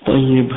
طيب.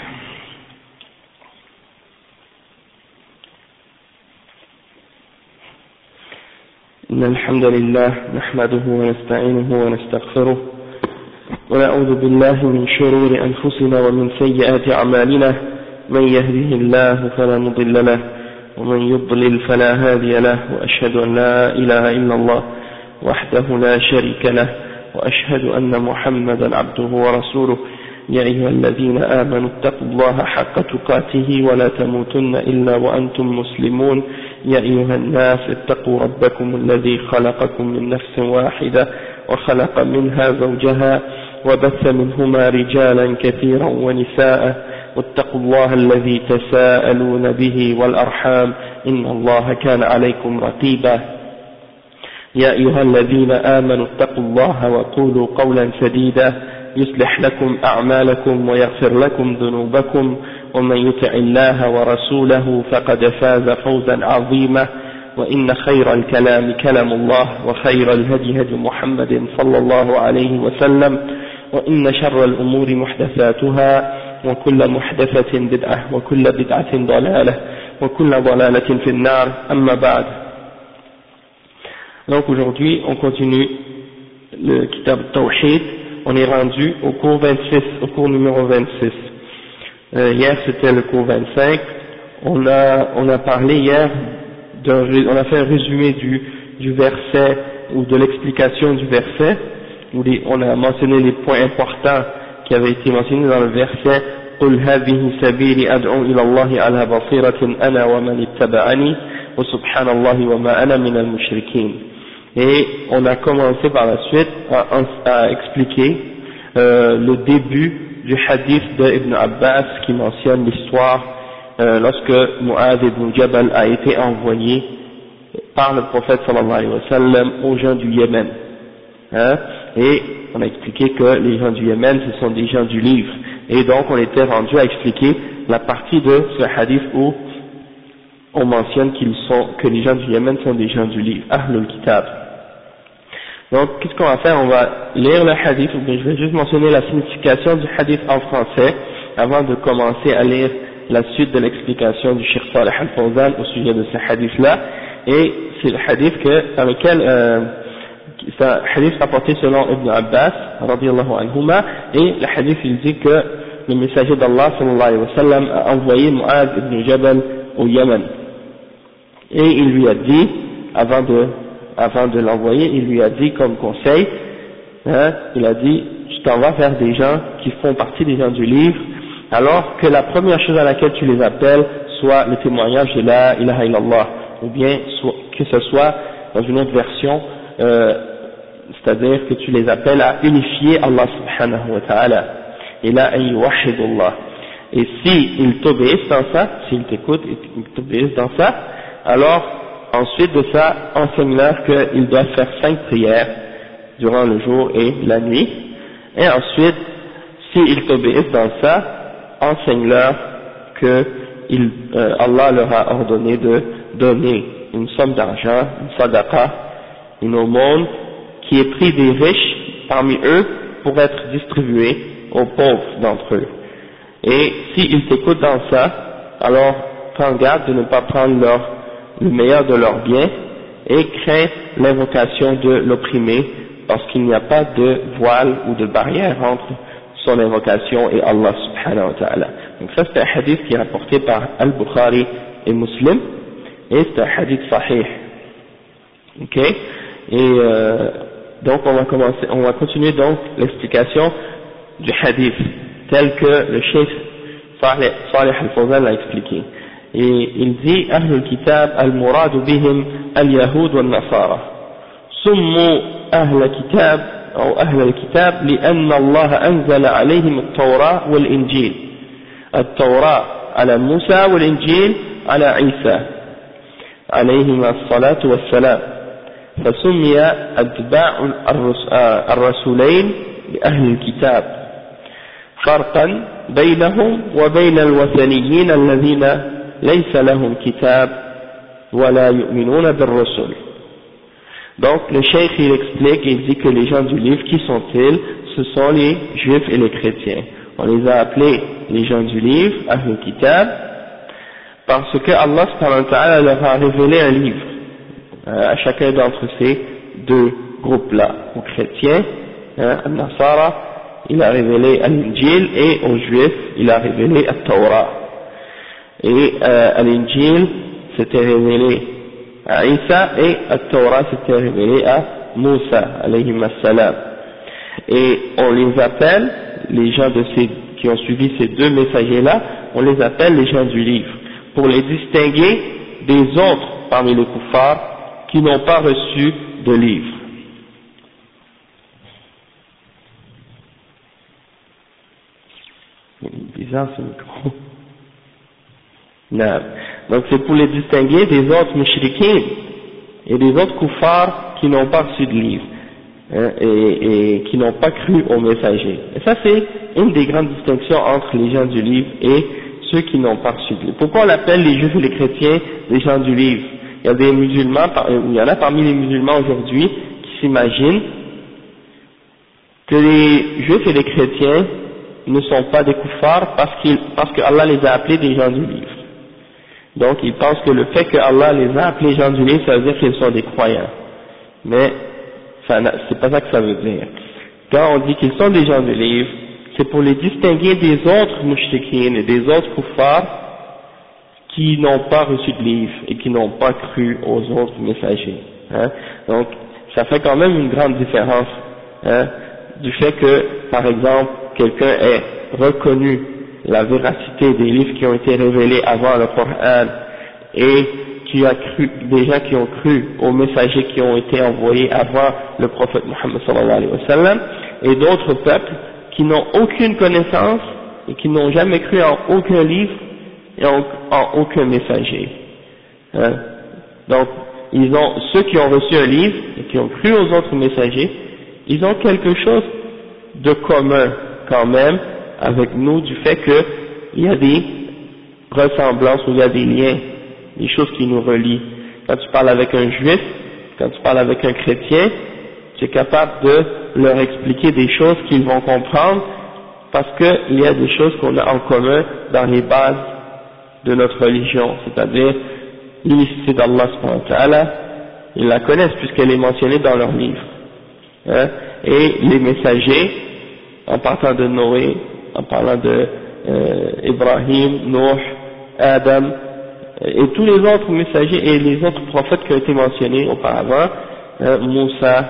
إن الحمد لله نحمده ونستعينه ونستغفره ونعوذ بالله من شرور أنفسنا ومن سيئات أعمالنا من يهده الله فلا مضل له ومن يضلل فلا هادي له وأشهد أن لا إله إلا الله وحده لا شريك له وأشهد أن محمدا عبده ورسوله يا أيها الذين آمنوا اتقوا الله حق تقاته ولا تموتن إلا وأنتم مسلمون يا أيها الناس اتقوا ربكم الذي خلقكم من نفس واحدة وخلق منها زوجها وبث منهما رجالا كثيرا ونساء واتقوا الله الذي تساءلون به والأرحام إن الله كان عليكم رقيبا يا أيها الذين آمنوا اتقوا الله وقولوا قولا سديدا يصلح لكم أعمالكم ويغفر لكم ذنوبكم ومن يطع الله ورسوله فقد فاز فوزا عظيما وإن خير الكلام كلام الله وخير الهدي هدي محمد صلى الله عليه وسلم وإن شر الأمور محدثاتها وكل محدثة بدعة وكل بدعة ضلالة وكل ضلالة في النار أما بعد. Donc aujourd'hui on continue le Kitab Tawhid. On est rendu au cours 26, au cours numéro 26. Hier c'était le cours 25. On a parlé hier, on a fait un résumé du verset ou de l'explication du verset, où on a mentionné les points importants qui avaient été mentionnés dans le verset. قل هذه سبيلي أدعو إلى الله على بصيرة أنا ومن اتبعني وسبحان الله وما أنا من المشركين. Et on a commencé par la suite à expliquer le début du hadith de Ibn Abbas qui mentionne l'histoire lorsque Mu'adh ibn Jabal a été envoyé par le prophète sallallahu alayhi wa sallam aux gens du Yémen. Et on a expliqué que les gens du Yémen ce sont des gens du livre. Et donc on était rendu à expliquer la partie de ce hadith où on mentionne que les gens du Yémen sont des gens du livre, Ahlul Kitab. Donc, qu'est-ce qu'on va faire? On va lire le hadith, ou bien je vais juste mentionner la signification du hadith en français, avant de commencer à lire la suite de l'explication du Cheikh Salih Al-Fawzan au sujet de ce hadith-là. Et c'est le hadith dans lequel, c'est un hadith rapporté selon Ibn Abbas, radiyallahu anhuma, et le hadith il dit que le messager d'Allah, sallallahu alayhi wa sallam, a envoyé Mu'adh ibn Jabal au Yémen. Et il lui a dit, avant de l'envoyer, il lui a dit comme conseil, il a dit, tu t'en vas vers des gens qui font partie des gens du livre, alors que la première chose à laquelle tu les appelles soit le témoignage de la ilaha illallah, ou bien que ce soit dans une autre version, c'est-à-dire que tu les appelles à unifier Allah subhanahu wa ta'ala, et là, an yuwahhidullah. Et s'ils t'obéissent dans ça, s'ils t'écoutent et ils t'obéissent dans ça, alors ensuite de ça, enseigne-leur qu'ils doivent faire 5 prières durant le jour et la nuit. Et ensuite, s'ils t'obéissent dans ça, enseigne-leur que Allah leur a ordonné de donner une somme d'argent, une sadaqa, une aumône, qui est prise des riches parmi eux pour être distribuée aux pauvres d'entre eux. Et s'ils t'écoutent dans ça, alors prends garde de ne pas prendre le meilleur de leurs biens et crains l'invocation de l'opprimé, parce qu'il n'y a pas de voile ou de barrière entre son invocation et Allah subhanahu wa ta'ala. Donc ça c'est un hadith qui est rapporté par Al-Bukhari et Muslim, et c'est un hadith sahih. Ok? Et donc on va continuer donc l'explication du hadith tel que le Cheikh Salih Al-Fawzan l'a expliqué. Et il dit Ahlul Kitab al-Murad bihim al-Yahud wal-Nasara سموا أهل كتاب أو أهل الكتاب لأن الله أنزل عليهم التوراة والإنجيل، التوراة على موسى والإنجيل على عيسى عليهما الصلاة والسلام، فسمي أتباع الرسولين بأهل الكتاب فرقا بينهم وبين الوثنيين الذين ليس لهم كتاب ولا يؤمنون بالرسل. Donc le cheikh il explique et il dit que les gens du livre, qui sont-ils? Ce sont les juifs et les chrétiens. on les a appelés les gens du livre, Ahl Kitab, parce que Allah subhanahu wa ta'ala leur a révélé un livre à chacun d'entre ces deux groupes-là. Aux chrétiens, al-Nasara, il a révélé al-Injil, et aux juifs, il a révélé al-Torah. Et al-Injil s'était révélé à Isa, et al-Torah s'était révélé à Moussa, alayhi salam. Et on les appelle, les gens qui ont suivi ces deux messagers-là, on les appelle les gens du livre, pour les distinguer des autres parmi les kuffars qui n'ont pas reçu de livre. C'est bizarre ce micro. Non. Donc c'est pour les distinguer des autres mushrikins et des autres kuffars qui n'ont pas reçu de livre, et qui n'ont pas cru aux messagers. Et ça c'est une des grandes distinctions entre les gens du livre et ceux qui n'ont pas reçu de livre. Pourquoi on appelle les juifs et les chrétiens les gens du livre? Il y a des musulmans, il y en a parmi les musulmans aujourd'hui qui s'imaginent que les juifs et les chrétiens ne sont pas des kuffars parce que Allah les a appelés des gens du livre. Donc ils pensent que le fait que Allah les a appelés gens du livre, ça veut dire qu'ils sont des croyants. Mais c'est pas ça que ça veut dire. Quand on dit qu'ils sont des gens du livre, c'est pour les distinguer des autres mushrikines et des autres kuffars qui n'ont pas reçu de livre et qui n'ont pas cru aux autres messagers. Donc ça fait quand même une grande différence du fait que, par exemple, quelqu'un ait reconnu la véracité des livres qui ont été révélés avant le Coran et qui a cru, des gens qui ont cru aux messagers qui ont été envoyés avant le prophète Mohammed sallallahu alayhi wa sallam, et d'autres peuples qui n'ont aucune connaissance et qui n'ont jamais cru en aucun livre et en aucun messager. Donc ceux qui ont reçu un livre et qui ont cru aux autres messagers, ils ont quelque chose de commun quand même avec nous, du fait qu'il y a des ressemblances, ou il y a des liens, des choses qui nous relient. Quand tu parles avec un juif, quand tu parles avec un chrétien, tu es capable de leur expliquer des choses qu'ils vont comprendre, parce qu'il y a des choses qu'on a en commun dans les bases de notre religion, c'est-à-dire l'unicité d'Allah subhanahu wa ta'ala, ils la connaissent puisqu'elle est mentionnée dans leur livre. Et les messagers, en parlant de Noé, en parlant de Ibrahim, Nuh, Adam, et tous les autres messagers et les autres prophètes qui ont été mentionnés auparavant, Moussa,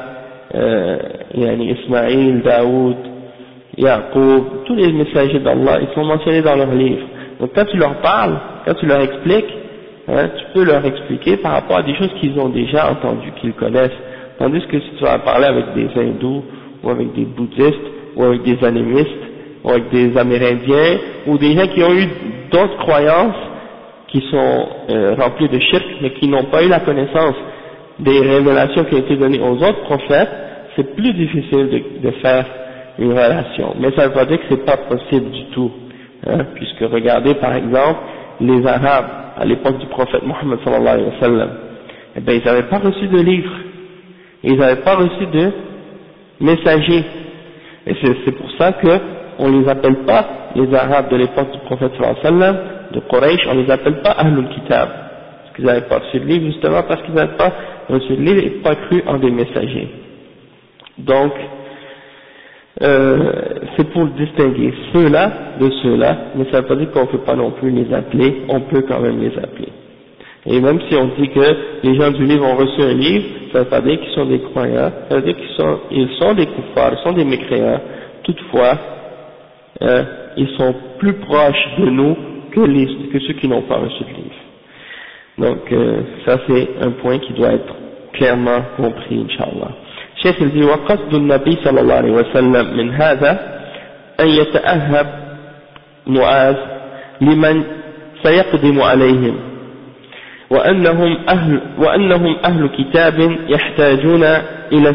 Ismaïl, Daoud, Yaqub, tous les messagers d'Allah, ils sont mentionnés dans leur livre. Donc quand tu leur parles, quand tu leur expliques, tu peux leur expliquer par rapport à des choses qu'ils ont déjà entendues, qu'ils connaissent. Tandis que si tu vas parler avec des hindous, ou avec des bouddhistes, ou avec des animistes, ou avec des amérindiens, ou des gens qui ont eu d'autres croyances, qui sont remplies de shirk, mais qui n'ont pas eu la connaissance des révélations qui ont été données aux autres prophètes, c'est plus difficile de faire une relation. Mais ça ne veut pas dire que c'est pas possible du tout, puisque regardez par exemple les Arabes à l'époque du prophète Mohammed sallallahu alayhi wa sallam, eh bien ils n'avaient pas reçu de livre, ils n'avaient pas reçu de messagers, et c'est pour ça que on les appelle pas les Arabes de l'époque du prophète sallallahu alayhi wa sallam, de Quraysh, on les appelle pas Ahlul Kitab, parce qu'ils n'avaient pas reçu de livre, justement parce qu'ils n'avaient pas reçu de livre et pas cru en des messagers. Donc c'est pour distinguer ceux-là de ceux-là, mais ça ne veut pas dire qu'on ne peut pas non plus les appeler, on peut quand même les appeler. Et même si on dit que les gens du livre ont reçu un livre, ça ne veut pas dire qu'ils sont des croyants, ça veut dire qu'ils sont des kuffars, ils sont des mécréants. Toutefois, ils sont plus proches de nous que ceux qui n'ont pas reçu de livre. Donc ça c'est un point qui doit être clairement compris, Inch'Allah. الشيخ الذي وقصد النبي صلى الله عليه وسلم من هذا أن يتأهب معاذ لمن سيقدم عليهم وأنهم أهل كتاب يحتاجون إلى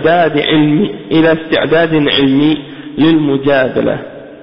استعداد علمي للمجادلة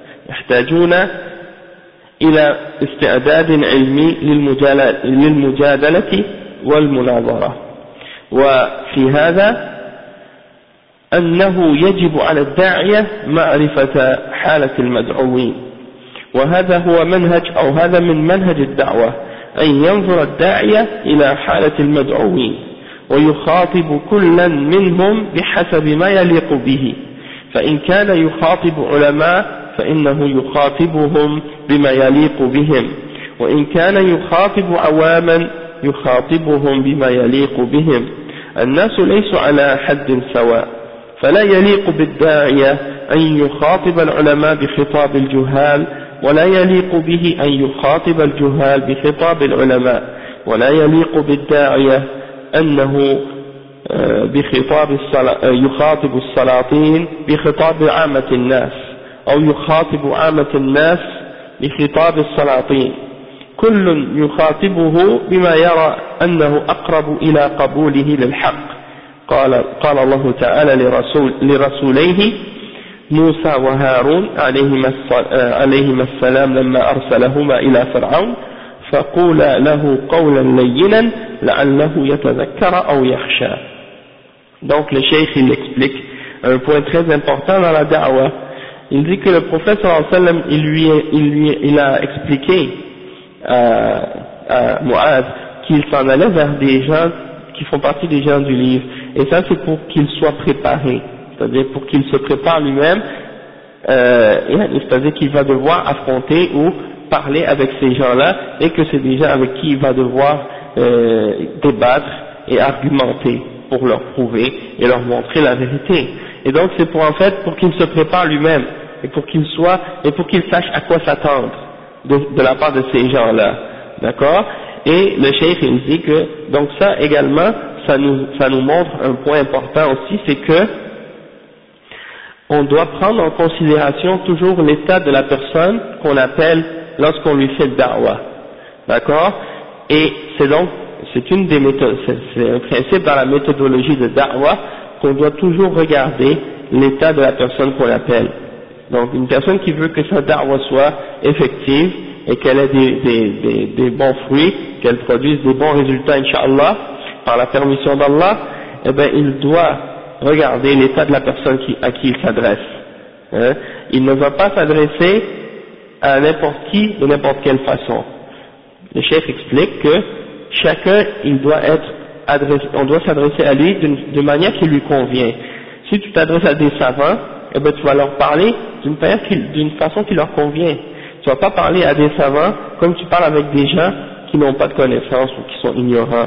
للمجادلة والمناظرة. وفي هذا أنه يجب على الداعية معرفة حالة المدعوين. وهذا هو منهج أو هذا من منهج الدعوة، أن ينظر الداعية إلى حالة المدعوين ويخاطب كلا منهم بحسب ما يليق به، فإن كان يخاطب علماء فإنه يخاطبهم بما يليق بهم، وإن كان يخاطب عواما يخاطبهم بما يليق بهم. الناس ليسوا على حد سواء، فلا يليق بالداعية أن يخاطب العلماء بخطاب الجهال، ولا يليق به أن يخاطب الجهال بخطاب العلماء، ولا يليق بالداعية أنه يخاطب السلاطين بخطاب عامة الناس، أو يخاطب عامة الناس بخطاب السلاطين. كل يخاطبه بما يرى أنه أقرب إلى قبوله للحق. قال الله تعالى لرسوليه موسى وهارون عليهما السلام لما أرسلهما إلى فرعون فقولا له قولا لينا لعله يتذكر أو يخشى. Donc le cheikh il explique un point très important dans la da'wah. Il dit que le prophète sallallahu alayhi wa sallam il a expliqué à Mu'adh qu'il s'en allait vers des gens qui font partie des gens du livre, et ça c'est pour qu'il soit préparé, c'est-à-dire pour qu'il se prépare lui-même, c'est-à-dire qu'il va devoir affronter ou parler avec ces gens-là, et que c'est des gens avec qui il va devoir débattre et argumenter pour leur prouver et leur montrer la vérité. Et donc c'est pour qu'il se prépare lui-même et pour qu'il sache à quoi s'attendre de la part de ces gens-là, d'accord. Et le cheikh il dit que donc ça également ça nous montre un point important aussi, c'est que on doit prendre en considération toujours l'état de la personne qu'on appelle lorsqu'on lui fait da'wah, d'accord. Et c'est une des méthodes, c'est un principe dans la méthodologie de da'wah qu'on doit toujours regarder l'état de la personne qu'on appelle. Donc une personne qui veut que sa da'wah soit effective et qu'elle ait des bons fruits, qu'elle produise des bons résultats, Inch'Allah, par la permission d'Allah, eh bien il doit regarder l'état de la personne à qui il s'adresse. Il ne va pas s'adresser à n'importe qui de n'importe quelle façon. Le chef explique que chacun on doit s'adresser à lui d'une manière qui lui convient. Si tu t'adresses à des savants, eh ben tu vas leur parler d'une façon qui leur convient. Tu vas pas parler à des savants comme tu parles avec des gens qui n'ont pas de connaissances ou qui sont ignorants.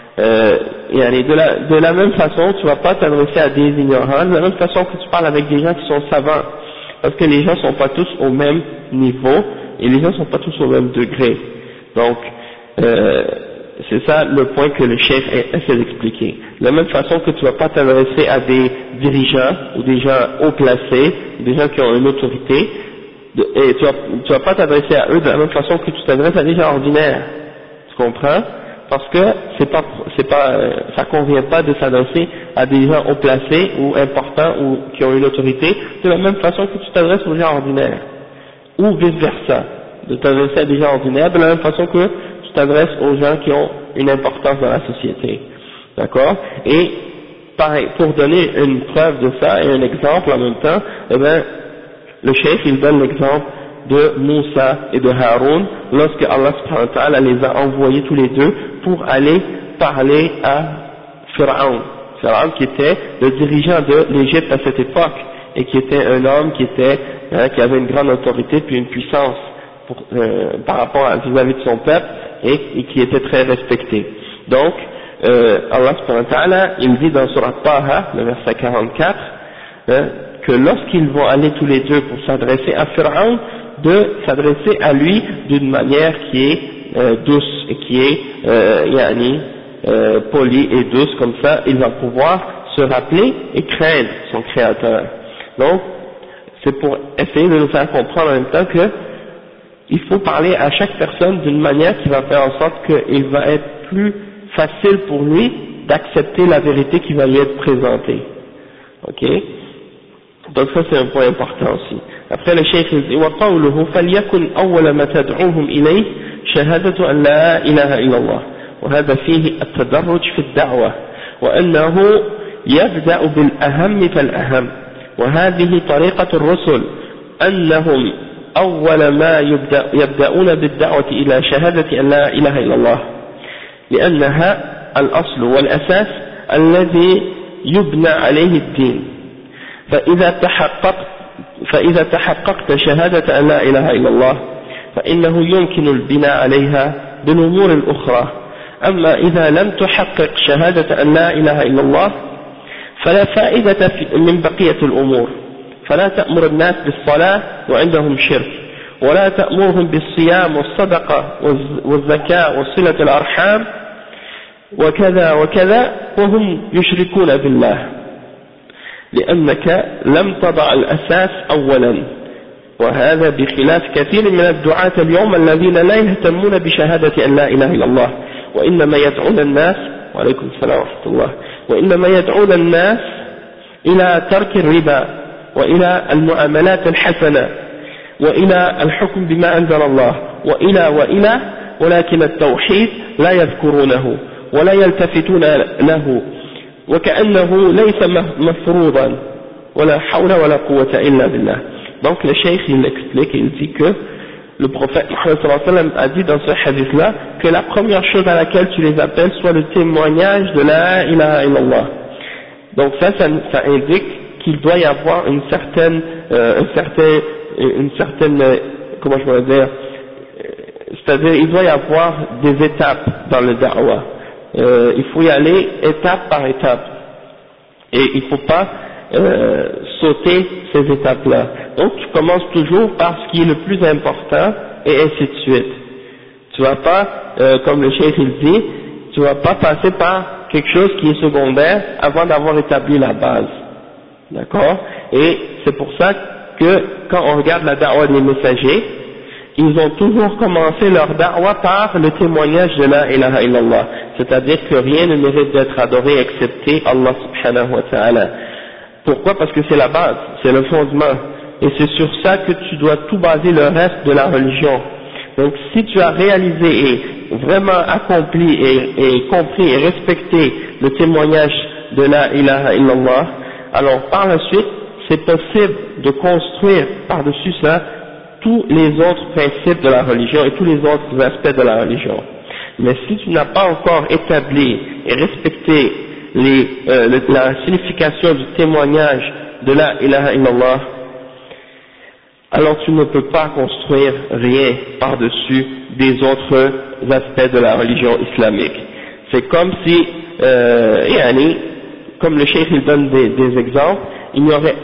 De la même façon, tu vas pas t'adresser à des ignorants, de la même façon que tu parles avec des gens qui sont savants, parce que les gens sont pas tous au même niveau et les gens sont pas tous au même degré. Donc c'est ça le point que le chef essaie d'expliquer. De la même façon que tu vas pas t'adresser à des dirigeants ou des gens haut placés, des gens qui ont une autorité, et tu vas pas t'adresser à eux de la même façon que tu t'adresses à des gens ordinaires. Tu comprends? Parce que ça convient pas de s'adresser à des gens haut placés ou importants ou qui ont une autorité de la même façon que tu t'adresses aux gens ordinaires. Ou vice versa. De t'adresser à des gens ordinaires de la même façon que tu t'adresses aux gens qui ont une importance dans la société. D'accord? Et pareil, pour donner une preuve de ça et un exemple en même temps, eh bien, le cheikh il donne l'exemple de Moussa et de Haroun lorsque Allah subhanahu wa ta'ala les a envoyés tous les deux pour aller parler à Pharaon. Pharaon qui était le dirigeant de l'Égypte à cette époque et qui était un homme qui avait une grande autorité puis une puissance par rapport à vis-à-vis de son peuple et qui était très respecté. Donc Allah subhanahu wa ta'ala il dit dans Surah Taha, le verset 44, que lorsqu'ils vont aller tous les deux pour s'adresser à Pharaon, de s'adresser à lui d'une manière qui est douce et qui est polie et douce, comme ça il va pouvoir se rappeler et craindre son créateur. Donc c'est pour essayer de nous faire comprendre en même temps que il faut parler à chaque personne d'une manière qui va faire en sorte qu'il va être plus facile pour lui d'accepter la vérité qui va lui être présentée. Ok? Donc ça c'est un point important aussi. Après le cheikh dit وقوله فليكن أول ما تدعوهم إليه شهادة أن لا إله إلا الله وهذا فيه التدرج في الدعوة وأنه يبدأ بالأهم فالأهم وهذه طريقة الرسل أنهم أول ما يبدأون بالدعوة إلى شهادة أن لا إله إلا الله، لأنها الأصل والأساس الذي يبنى عليه الدين. فإذا تحققت شهادة أن لا إله إلا الله فإنه يمكن البناء عليها بالأمور الأخرى. أما إذا لم تحقق شهادة أن لا إله إلا الله فلا فائدة من بقية الأمور، فلا تأمر الناس بالصلاة وعندهم شرك، ولا تأمرهم بالصيام والصدقة والزكاة وصلة الأرحام وكذا وكذا وهم يشركون بالله، لأنك لم تضع الأساس أولا. وهذا بخلاف كثير من الدعاة اليوم الذين لا يهتمون بشهادة أن لا إله إلا الله، وإنما يدعون الناس وعليكم السلام ورحمة الله وإنما يدعون الناس إلى ترك الربا وإلى المعاملات الحسنة وإلى الحكم بما أنزل الله وإلى ولكن التوحيد لا يذكرونه ولا يلتفتون له، وكأنه ليس مفروضا، ولا حول ولا قوة إلا بالله. Donc le cheikh il explique, il dit que le prophète Mohammed sallallahu alayhi wa sallam a dit dans ce hadith-là que la première chose à laquelle tu les appelles soit le témoignage de la ilaha illallah. Donc ça indique qu'il doit y avoir une certaine comment je pourrais dire, c'est-à-dire il doit y avoir des étapes dans le da'wah. Il faut y aller étape par étape et il ne faut pas sauter ces étapes-là. Donc tu commences toujours par ce qui est le plus important et ainsi de suite. Tu vas pas, comme le cheikh il dit, tu vas pas passer par quelque chose qui est secondaire avant d'avoir établi la base. D'accord? Et c'est pour ça que quand on regarde la da'wah des messagers, ils ont toujours commencé leur da'wah par le témoignage de la ilaha illallah, c'est-à-dire que rien ne mérite d'être adoré excepté Allah subhanahu wa ta'ala. Pourquoi? Parce que c'est la base, c'est le fondement, et c'est sur ça que tu dois tout baser le reste de la religion. Donc si tu as réalisé et vraiment accompli et compris et respecté le témoignage de la ilaha illallah, alors par la suite c'est possible de construire par-dessus ça tous les autres principes de la religion et tous les autres aspects de la religion. Mais si tu n'as pas encore établi et respecté la signification du témoignage de la ilaha illallah, alors tu ne peux pas construire rien par-dessus des autres aspects de la religion islamique. C'est comme si, comme le cheikh il donne des exemples, il n'y aurait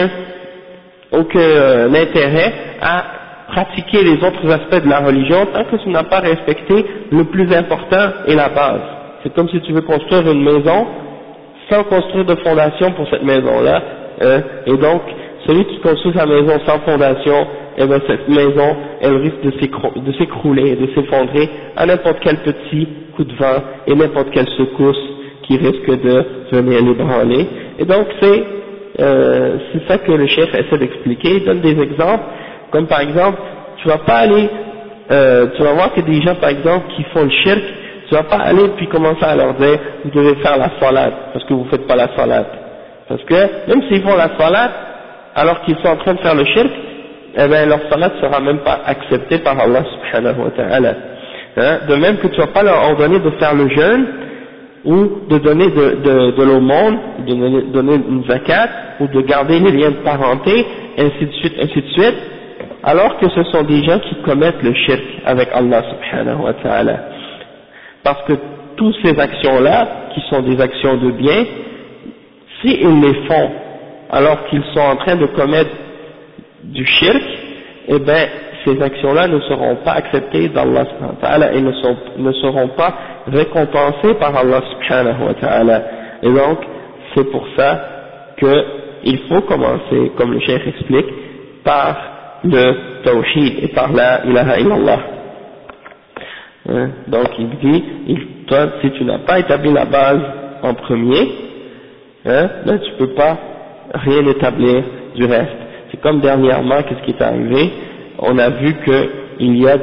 aucun intérêt à pratiquer les autres aspects de la religion tant que tu n'as pas respecté le plus important et la base. C'est comme si tu veux construire une maison sans construire de fondation pour cette maison-là, et donc celui qui construit sa maison sans fondation, et bien cette maison elle risque de s'écrouler, de s'effondrer à n'importe quel petit coup de vent et n'importe quelle secousse qui risque de venir l'ébranler. Et donc c'est ça que le chef essaie d'expliquer. Il donne des exemples, comme par exemple, tu vas pas aller, tu vas voir que des gens par exemple qui font le shirk, tu vas pas aller puis commencer à leur dire vous devez faire la salat parce que vous faites pas la salat, parce que même s'ils font la salat alors qu'ils sont en train de faire le shirk, eh bien leur salat sera même pas acceptée par Allah subhanahu wa ta'ala. Hein? De même que tu vas pas leur ordonner de faire le jeûne ou de donner de l'aumône, de donner une zakat, ou de garder les liens de parenté, ainsi de suite, alors que ce sont des gens qui commettent le shirk avec Allah subhanahu wa ta'ala. Parce que toutes ces actions-là, qui sont des actions de bien, s'ils les font alors qu'ils sont en train de commettre du shirk, eh bien, ces actions-là ne seront pas acceptées d'Allah subhanahu wa ta'ala et ne seront pas récompensées par Allah subhanahu wa ta'ala. Et donc, c'est pour ça qu'il faut commencer, comme le cheikh explique, par le tawhid et par la ilaha illallah. Hein? Donc, il dit, toi, si tu n'as pas établi la base en premier, hein, ben, tu peux pas rien établir du reste. C'est comme dernièrement, qu'est-ce qui est arrivé? On a vu qu'il y a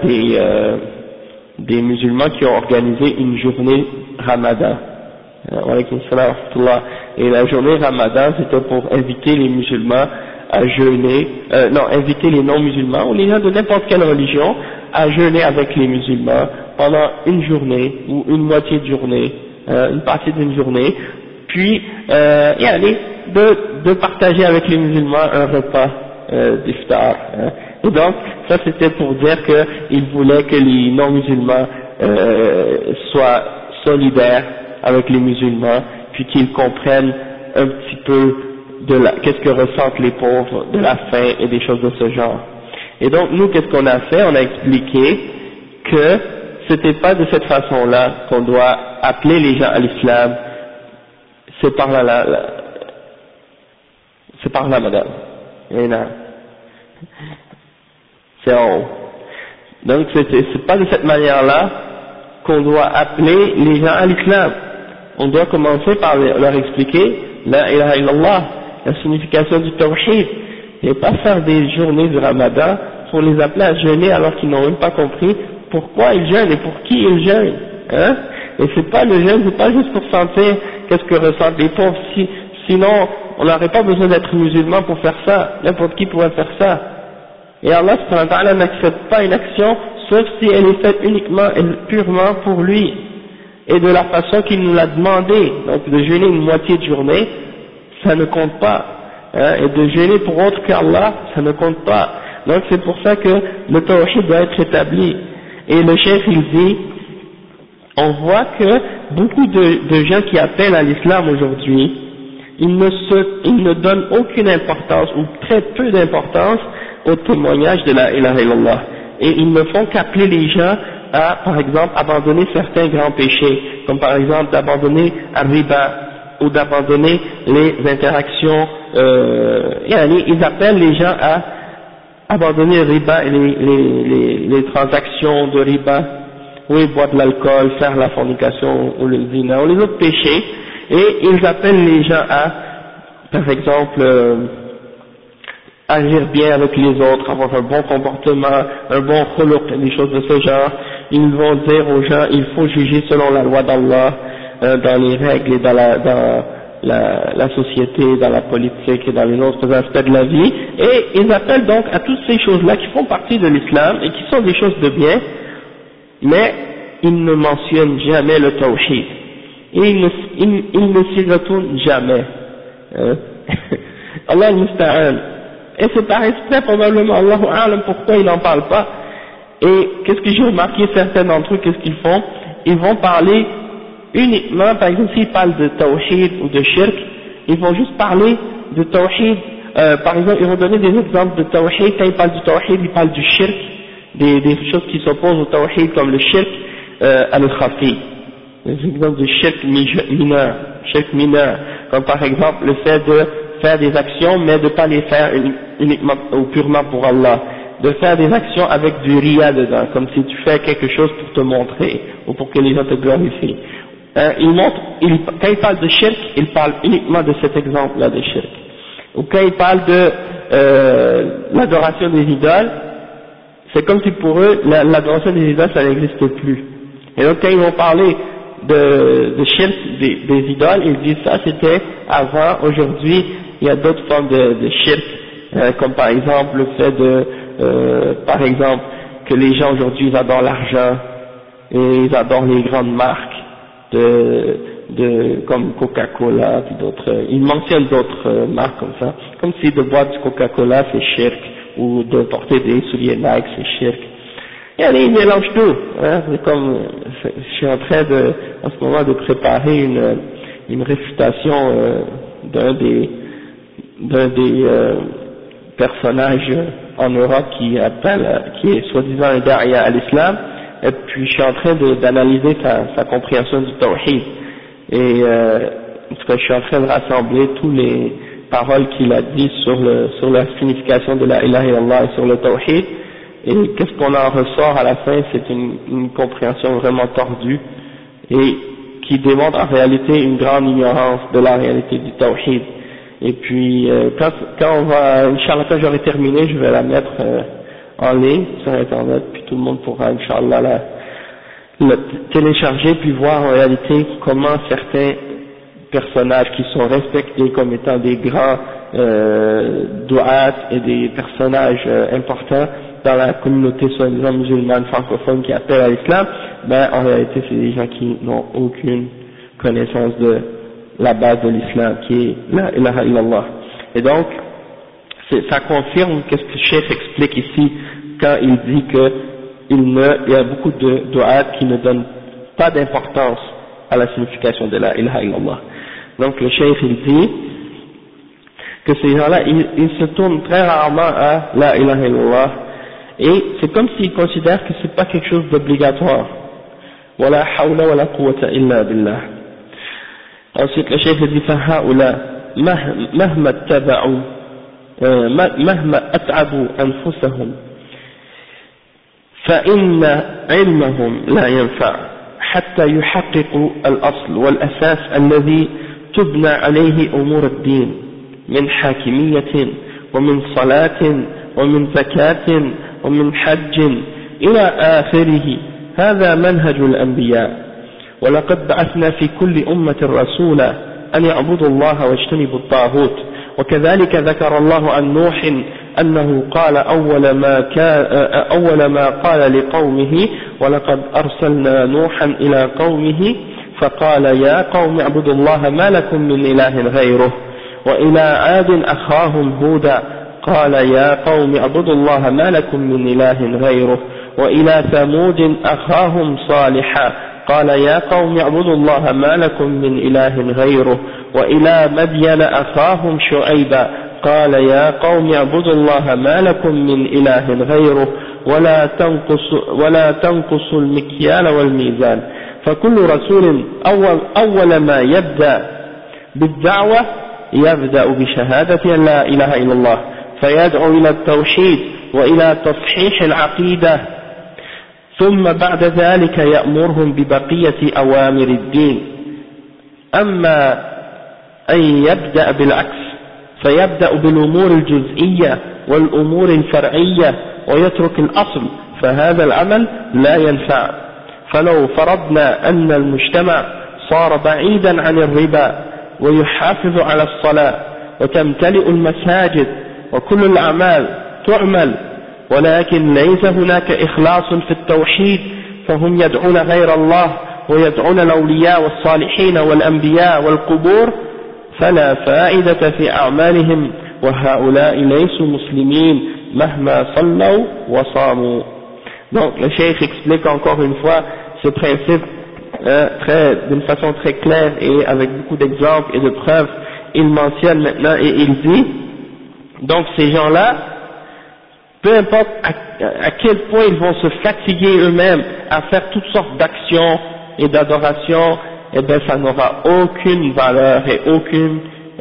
des musulmans qui ont organisé une journée Ramadan. Et la journée Ramadan, c'était pour inviter les musulmans à jeûner, inviter les non-musulmans ou les gens de n'importe quelle religion à jeûner avec les musulmans pendant une journée ou une moitié de journée, une partie d'une journée, puis de partager avec les musulmans un repas d'iftar. Et donc ça c'était pour dire qu'ils voulaient que les non-musulmans soient solidaires avec les musulmans, puis qu'ils comprennent un petit peu qu'est-ce que ressentent les pauvres de la faim et des choses de ce genre. Et donc nous, qu'est-ce qu'on a fait? On a expliqué que c'était pas de cette façon-là qu'on doit appeler les gens à l'islam. C'est par là, c'est par là, madame. Et là. C'est en haut. Donc c'est pas de cette manière-là qu'on doit appeler les gens à l'islam. On doit commencer par leur expliquer la ilaha illallah, la signification du tawhid, et pas faire des journées du ramadan pour les appeler à jeûner alors qu'ils n'ont même pas compris pourquoi ils jeûnent et pour qui ils jeûnent, hein. Et c'est pas le jeûne, c'est pas juste pour sentir qu'est-ce que ressentent les pauvres, sinon on n'aurait pas besoin d'être musulman pour faire ça, n'importe qui pourrait faire ça. Et Allah subhanahu wa ta'ala n'accepte pas une action sauf si elle est faite uniquement et purement pour lui, et de la façon qu'il nous l'a demandé. Donc de jeûner une moitié de journée, ça ne compte pas, hein, et de jeûner pour autre qu'Allah, ça ne compte pas. Donc c'est pour ça que le tawhid doit être établi. Et le chef il dit, on voit que beaucoup de gens qui appellent à l'islam aujourd'hui, ils ne donnent aucune importance ou très peu d'importance au témoignage de la ilaha illallah. Et ils ne font qu'appeler les gens à, par exemple, abandonner certains grands péchés, comme par exemple d'abandonner un riba, ou d'abandonner les interactions, ils appellent les gens à abandonner le riba et les transactions de riba, oui, boire de l'alcool, faire la fornication ou le zina ou les autres péchés, et ils appellent les gens à, par exemple, agir bien avec les autres, avoir un bon comportement, un bon khuluq, des choses de ce genre. Ils vont dire aux gens, il faut juger selon la loi d'Allah, dans les règles et dans la société, dans la politique et dans les autres aspects de la vie, et ils appellent donc à toutes ces choses-là qui font partie de l'islam et qui sont des choses de bien, mais ils ne mentionnent jamais le tawhid, et ils ne s'y retournent jamais. Allah al-Musta'an. Et c'est par exprès probablement, Allahu A'lam, pourquoi ils n'en parlent pas. Et qu'est-ce que j'ai remarqué, certains d'entre eux, qu'est-ce qu'ils font? Ils vont parler uniquement, par exemple, s'ils parlent de tawhid ou de shirk, ils vont juste parler de tawhid, par exemple, ils vont donner des exemples de tawhid. Quand ils parlent du tawhid, ils parlent du shirk, des choses qui s'opposent au tawhid, comme le shirk al-khafi, des exemples de shirk mineur, comme par exemple le fait de faire des actions mais de ne pas les faire uniquement ou purement pour Allah, de faire des actions avec du riya dedans, comme si tu fais quelque chose pour te montrer ou pour que les gens te glorifient. Quand il parle de shirk, il parle uniquement de cet exemple-là de shirk. Ou quand il parle de l'adoration des idoles, c'est comme si pour eux l'adoration des idoles ça n'existe plus. Et donc quand ils vont parler de shirk des idoles, ils disent ça c'était avant, aujourd'hui il y a d'autres formes de shirk, comme par exemple le fait par exemple que les gens aujourd'hui ils adorent l'argent et ils adorent les grandes marques comme Coca-Cola puis d'autres, ils mentionnent d'autres marques comme ça, comme si de boire du Coca-Cola c'est shirk, ou de porter des souliers Nike c'est shirk. Et allez, ils mélangent tout, hein. C'est comme, je suis en train en ce moment de préparer une réfutation d'un des personnages en Europe qui est soi-disant un da'iya à l'islam, et puis je suis en train d'analyser sa compréhension du tawhid, et en tout cas je suis en train de rassembler toutes les paroles qu'il a dit sur la signification de la ilaha illallah et sur le tawhid, et qu'est-ce qu'on en ressort à la fin, c'est une compréhension vraiment tordue, et qui démontre en réalité une grande ignorance de la réalité du tawhid. Et puis quand on va, Inch'Allah, quand j'aurai terminé, je vais la mettre en ligne sur internet, puis tout le monde pourra, Inch'Allah, la télécharger, puis voir en réalité comment certains personnages qui sont respectés comme étant des grands du'at et des personnages importants dans la communauté soi-disant musulmane francophone qui appellent à l'islam, ben en réalité c'est des gens qui n'ont aucune connaissance de la base de l'islam qui est la ilaha illallah. Et donc ça confirme qu'est-ce que le Cheikh explique ici quand il dit que il y a beaucoup de du'at qui ne donnent pas d'importance à la signification de la ilaha illallah. Donc le Cheikh il dit que ces gens-là ils se tournent très rarement à la ilaha illallah et c'est comme s'ils considèrent que c'est pas quelque chose d'obligatoire. Wala hawla wala quwwata illa billah. Ensuite le Cheikh dit فهؤلاء مهما اتبعوا مهما أتعبوا أنفسهم فإن علمهم لا ينفع حتى يحققوا الأصل والأساس الذي تبنى عليه أمور الدين من حاكمية ومن صلاة ومن زكاة ومن حج إلى آخره. هذا منهج الأنبياء، ولقد بعثنا في كل أمة رسولا أن يعبدوا الله واجتنبوا الطاغوت. وكذلك ذكر الله عن نوح أنه قال أول ما قال لقومه ولقد أرسلنا نوحا إلى قومه فقال يا قوم اعبدوا الله ما لكم من إله غيره. وإلى عاد أخاهم هودا قال يا قوم اعبدوا الله ما لكم من إله غيره. وإلى ثمود أخاهم صالحا قال يا قوم اعبدوا الله ما لكم من إله غيره. وإلى مدين أخاهم شعيبا قال يا قوم اعبدوا الله ما لكم من إله غيره ولا تنقصوا المكيال والميزان. فكل رسول أول ما يبدأ بالدعوة يبدأ بشهادة أن لا إله إلا الله فيدعو إلى التوحيد وإلى تصحيح العقيدة، ثم بعد ذلك يأمرهم ببقية أوامر الدين. أما أن يبدأ بالعكس فيبدأ بالأمور الجزئية والأمور الفرعية ويترك الأصل فهذا العمل لا ينفع. فلو فرضنا أن المجتمع صار بعيدا عن الربا ويحافظ على الصلاة وتمتلئ المساجد وكل الأعمال تعمل ولكن ليس هناك إخلاص في التوحيد فهم يدعون غير الله ويدعون الأولياء والصالحين والأنبياء والقبور فلا فائدة في أعمالهم وهؤلاء ليسوا مسلمين مهما صلوا وصاموا. Donc le Cheikh explique encore une fois ce principe d'une façon très claire et avec beaucoup d'exemples et de preuves. Il mentionne maintenant et il dit donc ces gens-là, peu importe à quel point ils vont se fatiguer eux-mêmes à faire toutes sortes d'actions et d'adorations, eh bien ça n'aura aucune valeur et aucune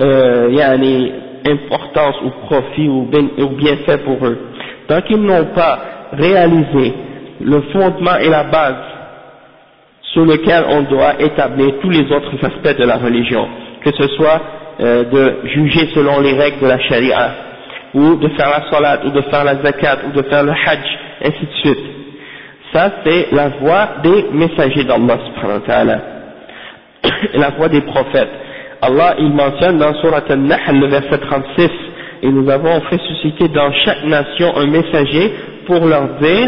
importance ou profit ou bienfait pour eux. Tant qu'ils n'ont pas réalisé le fondement et la base sur lequel on doit établir tous les autres aspects de la religion, que ce soit de juger selon les règles de la charia, ou de faire la salat, ou de faire la zakat, ou de faire le hajj, ainsi de suite. Ça c'est la voie des messagers d'Allah subhanahu wa ta'ala, et la voie des prophètes. Allah il mentionne dans Surat An-Nahl le verset 36, et nous avons fait susciter dans chaque nation un messager pour leur dire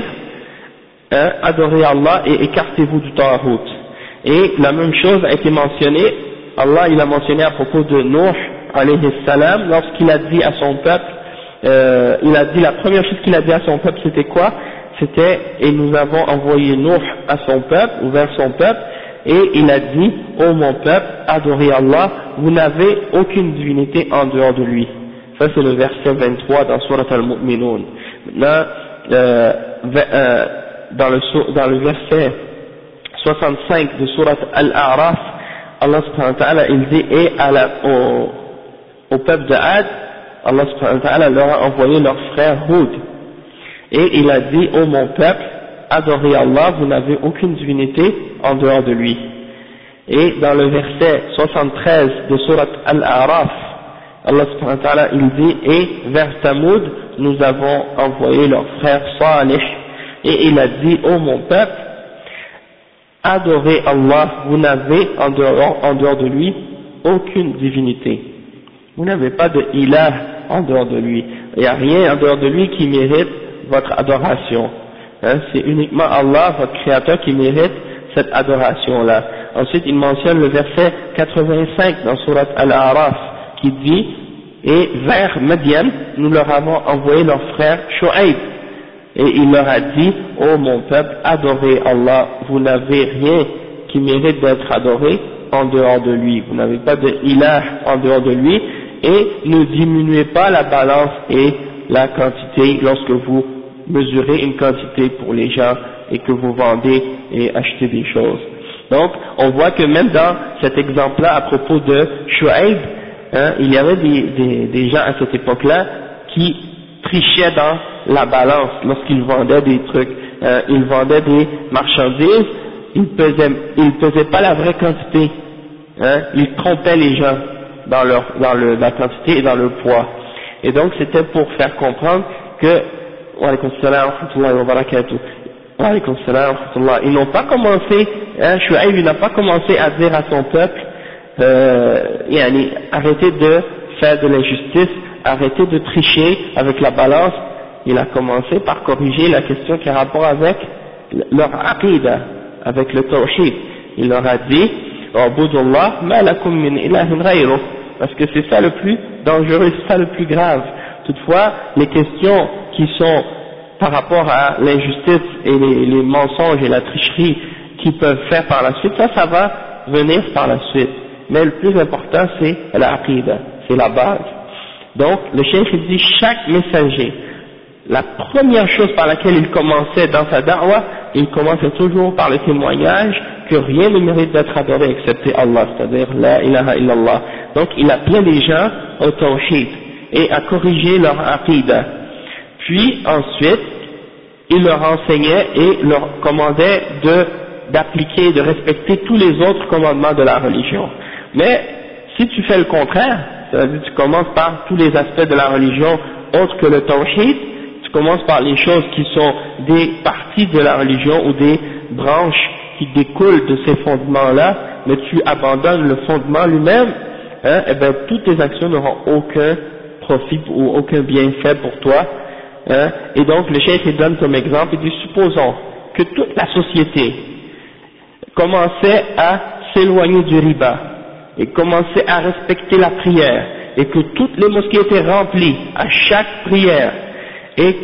adorez Allah et écartez-vous du Taghut. Et la même chose a été mentionnée, Allah il a mentionné à propos de Nuh alayhi salam lorsqu'il a dit à son peuple, il a dit la première chose qu'il a dit à son peuple c'était quoi? C'était et nous avons envoyé Nuh à son peuple ou vers son peuple et il a dit ô mon peuple adorez Allah, vous n'avez aucune divinité en dehors de lui. Ça c'est le verset 23 dans Surat Al-Mu'minun. Maintenant dans le verset 65 de Surat Al-A'raf, Allah subhanahu wa ta'ala il dit et au peuple de Ad, Allah subhanahu wa ta'ala leur a envoyé leur frère Hud et il a dit ô mon peuple adorez Allah, vous n'avez aucune divinité en dehors de lui. Et dans le verset 73 de Surat Al-A'raf, Allah subhanahu wa ta'ala il dit et vers Thamoud nous avons envoyé leur frère Salih et il a dit ô mon peuple adorez Allah, vous n'avez en dehors de lui aucune divinité. Vous n'avez pas de ilah en dehors de lui. Il n'y a rien en dehors de lui qui mérite votre adoration. Hein, c'est uniquement Allah, votre créateur, qui mérite cette adoration-là. Ensuite, il mentionne le verset 85 dans Surat Al-A'raf, qui dit, et vers Madian, nous leur avons envoyé leur frère Shu'aib. Et il leur a dit, ô mon peuple, adorez Allah, vous n'avez rien qui mérite d'être adoré en dehors de lui. Vous n'avez pas de ilah en dehors de lui, et ne diminuez pas la balance et la quantité lorsque vous mesurez une quantité pour les gens et que vous vendez et achetez des choses. Donc, on voit que même dans cet exemple-là, à propos de Shu'aib, hein, il y avait des gens à cette époque-là qui trichaient dans la balance lorsqu'ils vendaient des trucs. Ils vendaient des marchandises, ils pesaient pas la vraie quantité. Hein, ils trompaient les gens dans la quantité et dans le poids. Et donc, c'était pour faire comprendre que wa alaykum salam wa rahmatullahi wa barakatuh. Wa alaykum salam wa rahmatullah. Ils n'ont pas commencé, Shu'aib, il n'a pas commencé à dire à son peuple, arrêtez de faire de l'injustice, arrêtez de tricher avec la balance. Il a commencé par corriger la question qui a rapport avec leur aqidah, avec le tawhid. Il leur a dit, Ubudullah ma lakum min ilahin ghayruh, parce que c'est ça le plus dangereux, c'est ça le plus grave. Toutefois, les questions qui sont par rapport à l'injustice et les mensonges et la tricherie qu'ils peuvent faire par la suite, ça va venir par la suite. Mais le plus important, c'est l'aqidah, c'est la base. Donc, le cheikh il dit, chaque messager, la première chose par laquelle il commençait dans sa da'wah, il commençait toujours par le témoignage que rien ne mérite d'être adoré excepté Allah, c'est-à-dire la ilaha illallah. Donc, il appelait les gens au tawhid et à corriger leur aqidah. Puis ensuite, il leur enseignait et leur commandait d'appliquer, de respecter tous les autres commandements de la religion. Mais si tu fais le contraire, c'est-à-dire tu commences par tous les aspects de la religion autres que le tawhid, tu commences par les choses qui sont des parties de la religion ou des branches qui découlent de ces fondements-là, mais tu abandonnes le fondement lui-même, hein, et bien toutes tes actions n'auront aucun profit ou aucun bienfait pour toi. Hein, et donc le cheikh il donne comme exemple, il dit supposons que toute la société commençait à s'éloigner du riba et commençait à respecter la prière et que toutes les mosquées étaient remplies à chaque prière et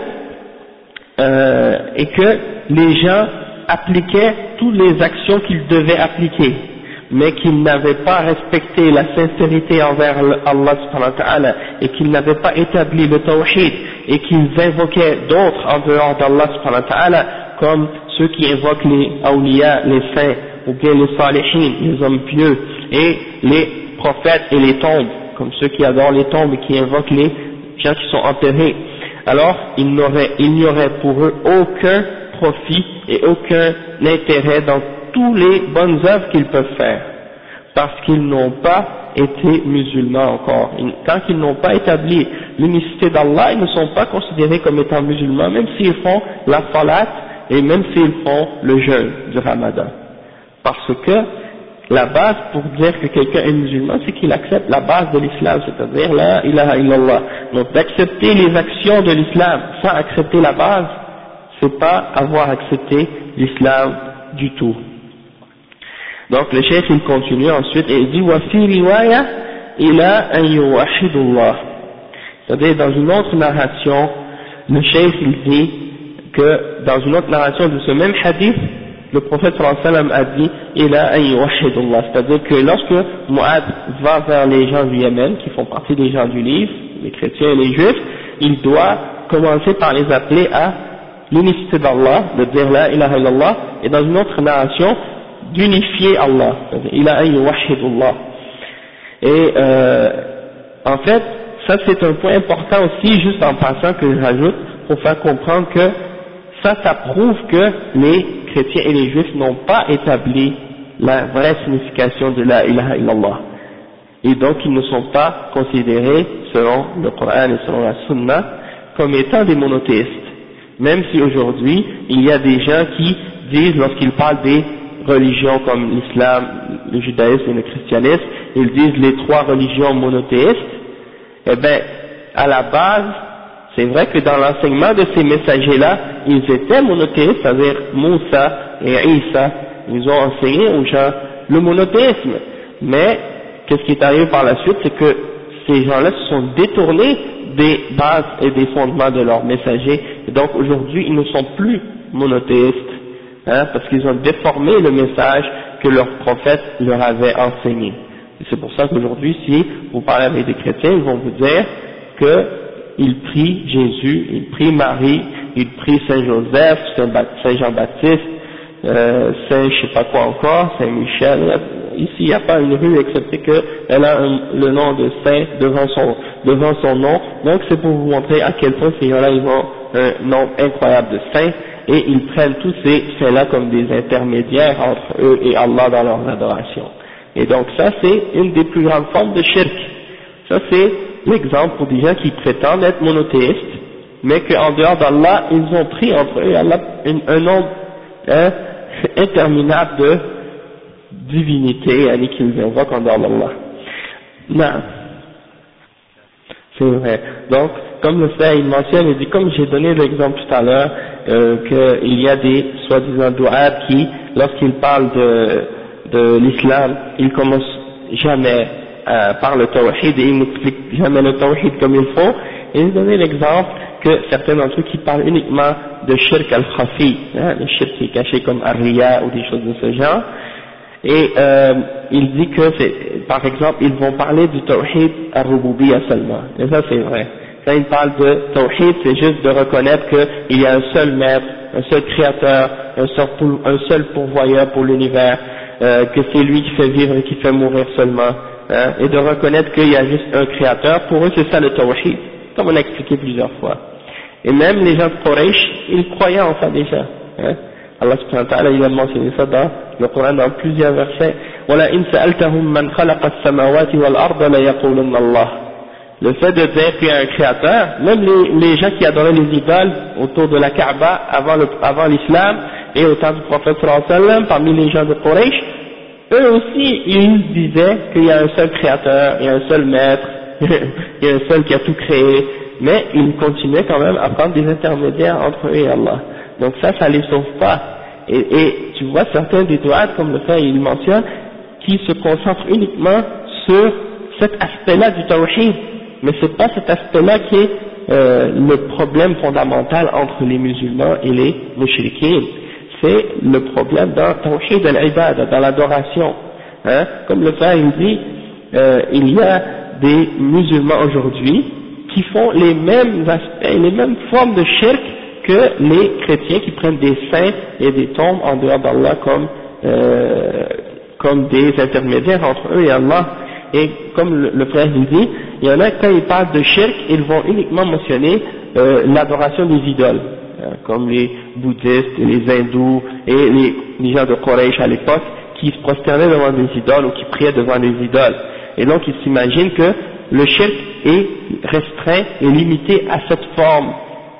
que les gens appliquaient toutes les actions qu'ils devaient appliquer, mais qu'ils n'avaient pas respecté la sincérité envers Allah subhanahu wa ta'ala et qu'ils n'avaient pas établi le tawhid et qu'ils invoquaient d'autres en dehors d'Allah subhanahu wa ta'ala, comme ceux qui invoquent les awliya, les saints, ou bien les salihin, les hommes pieux, et les prophètes et les tombes, comme ceux qui adorent les tombes et qui invoquent les gens qui sont enterrés. Alors, il n'y aurait pour eux aucun profit et aucun intérêt dans tous les bonnes œuvres qu'ils peuvent faire, parce qu'ils n'ont pas été musulmans encore. Tant qu'ils n'ont pas établi l'unicité d'Allah, ils ne sont pas considérés comme étant musulmans, même s'ils font la salat et même s'ils font le jeûne du Ramadan. Parce que la base pour dire que quelqu'un est musulman, c'est qu'il accepte la base de l'islam, c'est-à-dire la ilaha illallah. Donc d'accepter les actions de l'islam sans accepter la base, c'est pas avoir accepté l'islam du tout. Donc le cheikh il continue ensuite et il dit wa fi riwaya ila an yuwahhidullah, c'est-à-dire dans une autre narration le cheikh il dit que dans une autre narration de ce même hadith le prophète sallallahu alayhi wa sallam a dit ila an yuwahhidullah, c'est-à-dire que lorsque Mu'adh va vers les gens du Yémen qui font partie des gens du livre, les chrétiens et les juifs, il doit commencer par les appeler à l'unicité d'Allah, de dire la ilaha illallah, et dans une autre narration d'unifier Allah, ila an yuwahhidullah. Et en fait, ça c'est un point important aussi, juste en passant que je rajoute, pour faire comprendre que ça prouve que les chrétiens et les juifs n'ont pas établi la vraie signification de la ilaha illallah. Et donc ils ne sont pas considérés, selon le Coran et selon la Sunna, comme étant des monothéistes. Même si aujourd'hui, il y a des gens qui disent, lorsqu'ils parlent des religions comme l'islam, le judaïsme et le christianisme, ils disent les trois religions monothéistes, eh ben, à la base, c'est vrai que dans l'enseignement de ces messagers-là, ils étaient monothéistes, c'est-à-dire Moussa et Isa, ils ont enseigné aux gens le monothéisme. Mais, qu'est-ce qui est arrivé par la suite, c'est que ces gens-là se sont détournés des bases et des fondements de leurs messagers, et donc aujourd'hui, ils ne sont plus monothéistes, hein, parce qu'ils ont déformé le message que leur prophète leur avait enseigné. Et c'est pour ça qu'aujourd'hui, si vous parlez avec des chrétiens, ils vont vous dire qu'ils prient Jésus, ils prient Marie, ils prient Saint Joseph, Saint Jean-Baptiste, Saint je sais pas quoi encore, Saint Michel. Ici, il n'y a pas une rue excepté qu'elle a le nom de Saint devant son nom. Donc c'est pour vous montrer à quel point ces gens-là, ils ont un nombre incroyable de saints, et ils prennent tous ces saints-là comme des intermédiaires entre eux et Allah dans leur adoration. Et donc ça, c'est une des plus grandes formes de shirk. Ça, c'est l'exemple pour des gens qui prétendent être monothéistes, mais qu'en dehors d'Allah, ils ont pris entre eux et Allah un nombre interminable de divinités qu'ils invoquent en dehors d'Allah. Non. C'est vrai. Donc, comme le frère il mentionne, il dit, comme j'ai donné l'exemple tout à l'heure, qu'il y a des soi-disant douades qui, lorsqu'ils parlent de l'islam, ils commencent jamais par le tawhid et ils n'expliquent jamais le tawhid comme il faut. Et il donnait l'exemple que certains d'entre eux qui parlent uniquement de shirk al-khafi, hein, le shirk qui est caché comme ar-riya ou des choses de ce genre. Et il dit que, par exemple, ils vont parler du tawhid ar-rububiyya seulement. Et ça c'est vrai. Quand ils parlent de tawhid, c'est juste de reconnaître qu'il y a un seul maître, un seul créateur, un seul pourvoyeur pour l'univers, que c'est lui qui fait vivre et qui fait mourir seulement, hein, et de reconnaître qu'il y a juste un créateur. Pour eux, c'est ça le tawhid, comme on a expliqué plusieurs fois. Et même les gens de Quraysh, ils croyaient en ça déjà. Hein. Allah subhanahu wa ta'ala, il a mentionné ça dans le Coran dans plusieurs versets. وَلَئِنْ سَأَلْتَهُمْ مَنْ خَلَقَ السَّمَاوَاتِ وَالْأَرْضَ لَيَقُولُنَّ اللَّهُ. Le fait de dire qu'il y a un créateur, même les gens qui adoraient les idoles autour de la Kaaba avant l'islam et au temps du prophète sallallahu alayhi wa sallam, parmi les gens de Quraysh, eux aussi ils disaient qu'il y a un seul créateur, il y a un seul maître, il y a un seul qui a tout créé, mais ils continuaient quand même à prendre des intermédiaires entre eux et Allah. Donc ça les sauve pas. Et tu vois certains des doigts, comme le frère il mentionne, qui se concentrent uniquement sur cet aspect-là du tawhid. Mais c'est pas cet aspect-là qui est le problème fondamental entre les musulmans et les mushrikines. C'est le problème dans tawhid al-ibad, dans l'adoration. Hein? Comme le frère il dit, il y a des musulmans aujourd'hui qui font les mêmes aspects, les mêmes formes de shirk que les chrétiens qui prennent des saints et des tombes en dehors d'Allah comme des intermédiaires entre eux et Allah. Et comme le frère il dit, il y en a quand ils parlent de shirk, ils vont uniquement mentionner l'adoration des idoles, comme les bouddhistes et les hindous et les gens de Quraysh à l'époque qui se prosternaient devant des idoles ou qui priaient devant des idoles. Et donc ils s'imaginent que le shirk est restreint et limité à cette forme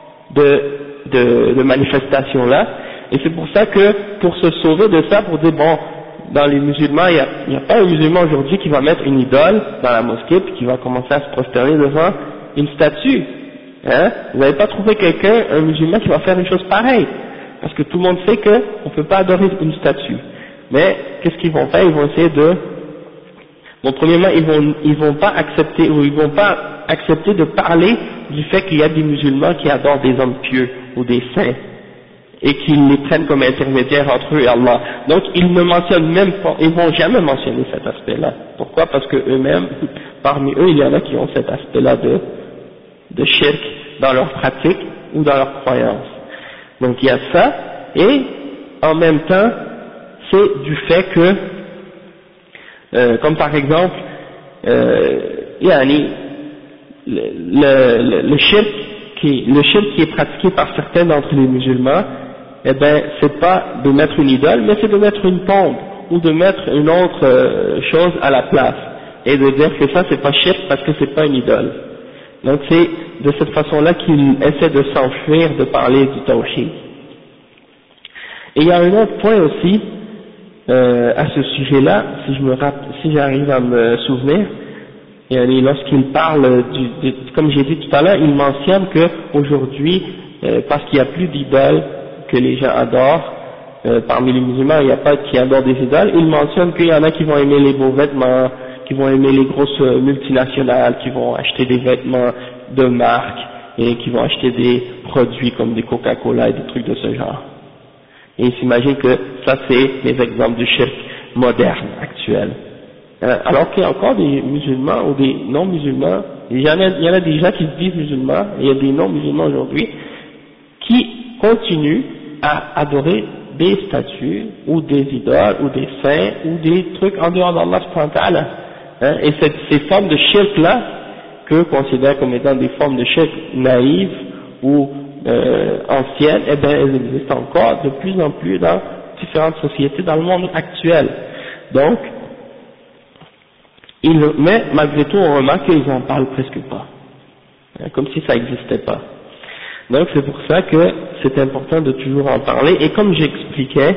de manifestation là, et c'est pour ça que pour se sauver de ça, pour dire bon, dans les musulmans, il n'y a pas un musulman aujourd'hui qui va mettre une idole dans la mosquée puis qui va commencer à se prosterner devant une statue, hein, vous n'avez pas trouvé quelqu'un, un musulman qui va faire une chose pareille, parce que tout le monde sait qu'on ne peut pas adorer une statue. Mais qu'est-ce qu'ils vont faire? Ils vont essayer bon, premièrement, ils vont pas accepter, ou ils vont pas accepter de parler du fait qu'il y a des musulmans qui adorent des hommes pieux ou des saints et qu'ils les prennent comme intermédiaires entre eux et Allah. Donc ils ne mentionnent même pas, ils vont jamais mentionner cet aspect-là. Pourquoi? Parce que eux-mêmes, parmi eux, il y en a qui ont cet aspect-là de shirk dans leur pratique ou dans leur croyance. Donc il y a ça, et en même temps, c'est du fait que comme par exemple, le shirk qui est pratiqué par certains d'entre les musulmans, eh ben c'est pas de mettre une idole, mais c'est de mettre une tombe ou de mettre une autre chose à la place et de dire que ça c'est pas shirk parce que c'est pas une idole. Donc c'est de cette façon-là qu'ils essaient de s'enfuir de parler du tawhid. Et il y a un autre point aussi à ce sujet-là, si j'arrive à me souvenir, et lorsqu'il parle comme j'ai dit tout à l'heure, il mentionne que aujourd'hui, parce qu'il n'y a plus d'idoles que les gens adorent, parmi les musulmans, il n'y a pas qui adorent des idoles, il mentionne qu'il y en a qui vont aimer les beaux vêtements, qui vont aimer les grosses multinationales, qui vont acheter des vêtements de marque, et qui vont acheter des produits comme des Coca-Cola et des trucs de ce genre. Et il s'imagine que ça c'est les exemples du shirk moderne, actuel. Alors qu'il y a encore des musulmans ou des non-musulmans, il y en a des gens qui se disent musulmans, et il y a des non-musulmans aujourd'hui, qui continuent à adorer des statues, ou des idoles, ou des saints, ou des trucs en dehors d'Allah subhanahu wa ta'ala. Et ces formes de shirk-là, qu'eux considèrent comme étant des formes de shirk naïves, ou anciennes, eh bien elles existent encore de plus en plus dans différentes sociétés dans le monde actuel. Donc, mais malgré tout on remarque qu'ils n'en parlent presque pas, comme si ça n'existait pas. Donc c'est pour ça que c'est important de toujours en parler, et comme j'expliquais,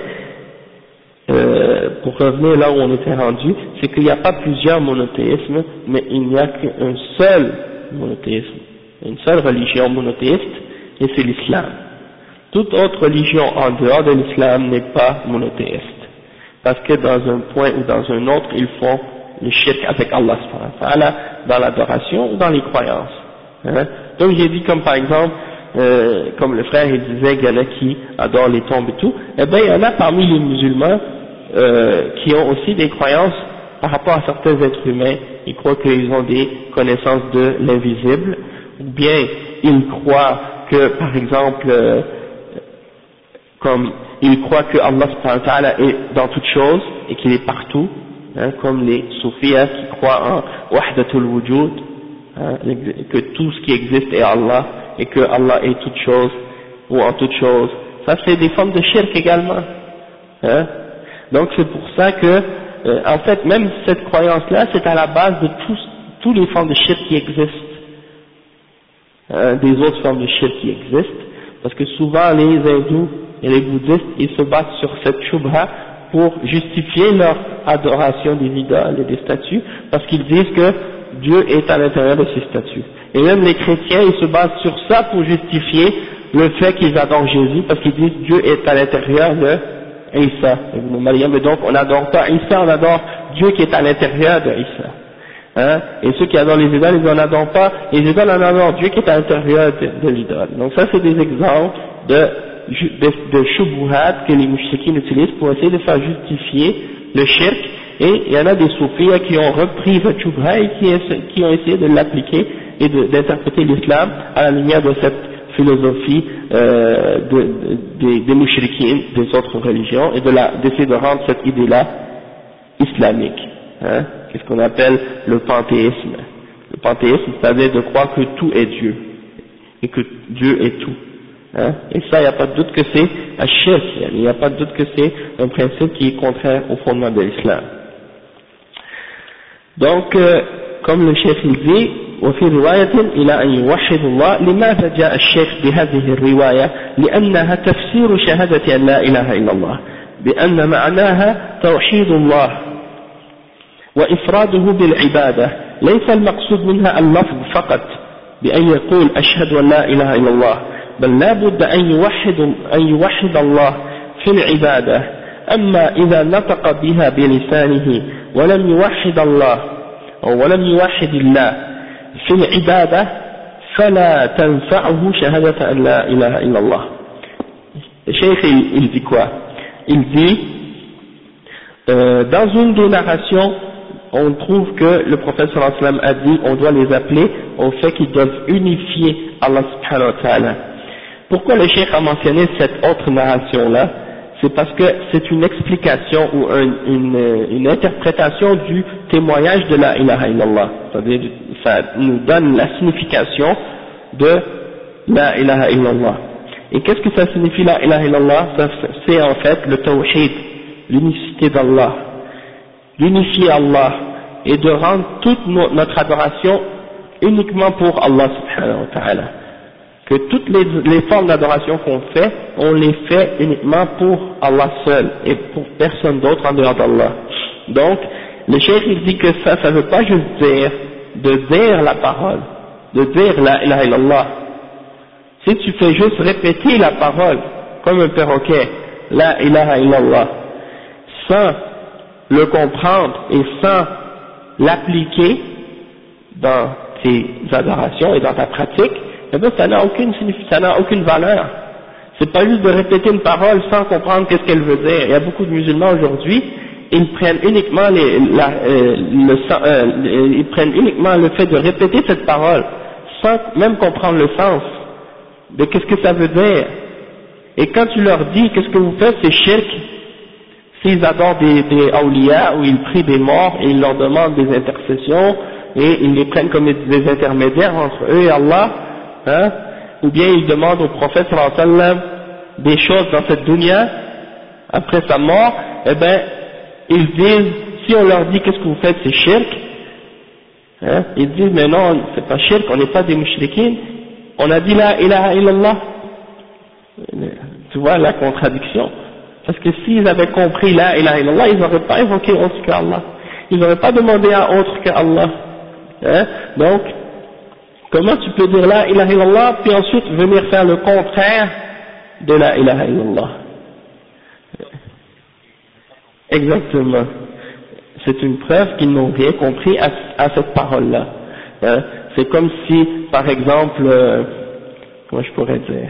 pour revenir là où on était rendu, c'est qu'il n'y a pas plusieurs monothéismes, mais il n'y a qu'un seul monothéisme, une seule religion monothéiste, et c'est l'islam. Toute autre religion en dehors de l'islam n'est pas monothéiste, parce que dans un point ou dans un autre, ils font le shirk avec Allah subhanahu wa ta'ala dans l'adoration ou dans les croyances. Donc j'ai dit comme par exemple, comme le frère il disait qu'il y en a qui adorent les tombes et tout, eh bien il y en a parmi les musulmans qui ont aussi des croyances par rapport à certains êtres humains. Ils croient qu'ils ont des connaissances de l'invisible, ou bien ils croient que par exemple comme ils croient que Allah subhanahu wa ta'ala est dans toutes choses et qu'il est partout, comme les soufis qui croient en wahdatul wujud, que tout ce qui existe est Allah et que Allah est toute chose ou en toute chose. Ça c'est des formes de shirk également. Donc c'est pour ça que en fait même cette croyance-là c'est à la base de tous les formes de shirk qui existent, des autres formes de shirk qui existent, parce que souvent les hindous et les bouddhistes ils se basent sur cette shubha pour justifier leur adoration des idoles et des statues, parce qu'ils disent que Dieu est à l'intérieur de ces statues. Et même les chrétiens, ils se basent sur ça pour justifier le fait qu'ils adorent Jésus, parce qu'ils disent Dieu est à l'intérieur de Isa, ibn Maryam, et donc on n'adore pas Isa, on adore Dieu qui est à l'intérieur de Isa. Et ceux qui adorent les idoles, ils n'en adorent pas les idoles, on adore Dieu qui est à l'intérieur de l'idole. Donc ça c'est des exemples de shubuhat que les mouchriquins utilisent pour essayer de faire justifier le shirk, et il y en a des soufis qui ont repris cette shubha et qui ont essayé de l'appliquer et d'interpréter l'islam à la lumière de cette philosophie des mouchriquins des autres religions, et d'essayer de rendre cette idée-là islamique. Qu'est-ce qu'on appelle le panthéisme. Le panthéisme, c'est-à-dire de croire que tout est Dieu et que Dieu est tout. Et ça, il n'y a pas de doute que c'est un shirk, il n'y a pas de doute que c'est un principe qui est contraire au fondement de l'islam. Donc, comme le chef il dit, وفي رواية إلى أن يوحد الله. لماذا جاء الشيخ بهذه الرواية؟ لأنها تفسير شهادة أن لا إله إلا الله، بأن معناها توحيد الله وإفراده بالعبادة، ليس المقصود منها اللفظ فقط بأن يقول أشهد أن لا إله إلا الله، بل لا بد أن يوحد الله في العبادة. أما إذا نطق بها بلسانه ولم يوحد الله أو ولم يوحد الله في العبادة فلا تنفعه شهادة أن لا إله إلا الله. الشيخ il dit quoi? Il dit dans une des narrations on trouve que le prophète sallallahu alayhi wa sallam a dit on doit les appeler au fait qu'ils doivent unifier Allah subhanahu wa ta'ala. Pourquoi le cheikh a mentionné cette autre narration-là? C'est parce que c'est une explication ou une interprétation du témoignage de la ilaha illallah. C'est-à-dire, ça nous donne la signification de la ilaha illallah. Et qu'est-ce que ça signifie la ilaha illallah? C'est en fait le tawhid, l'unicité d'Allah, l'unifier Allah et de rendre toute notre adoration uniquement pour Allah subhanahu wa ta'ala. que toutes les formes d'adoration qu'on fait, on les fait uniquement pour Allah seul et pour personne d'autre en dehors d'Allah. Donc, le cheikh il dit que ça ne veut pas juste dire de dire la parole, de dire la ilaha illallah. Si tu fais juste répéter la parole comme un perroquet, la ilaha illallah, sans le comprendre et sans l'appliquer dans tes adorations et dans ta pratique, eh bien ça n'a aucune valeur. C'est pas juste de répéter une parole sans comprendre qu'est-ce qu'elle veut dire. Il y a beaucoup de musulmans aujourd'hui, ils prennent uniquement ils prennent uniquement le fait de répéter cette parole sans même comprendre le sens de qu'est-ce que ça veut dire. Et quand tu leur dis qu'est-ce que vous faites, c'est shirk. S'ils adorent des awliya ou ils prient des morts et ils leur demandent des intercessions et ils les prennent comme des intermédiaires entre eux et Allah, hein, ou bien ils demandent au prophète sallallahu alayhi wa sallam des choses dans cette dunya après sa mort, eh ben ils disent, si on leur dit qu'est-ce que vous faites, c'est shirk, hein, ils disent mais non, c'est pas shirk, on n'est pas des mushrikines, on a dit la ilaha illallah. Tu vois la contradiction, parce que s'ils avaient compris la ilaha illallah, ils n'auraient pas invoqué autre qu'Allah, ils n'auraient pas demandé à autre qu'Allah, hein. Donc comment tu peux dire la ilaha illallah puis ensuite venir faire le contraire de la ilaha illallah? Exactement. C'est une preuve qu'ils n'ont rien compris à cette parole-là. Hein? C'est comme si, par exemple, comment je pourrais dire,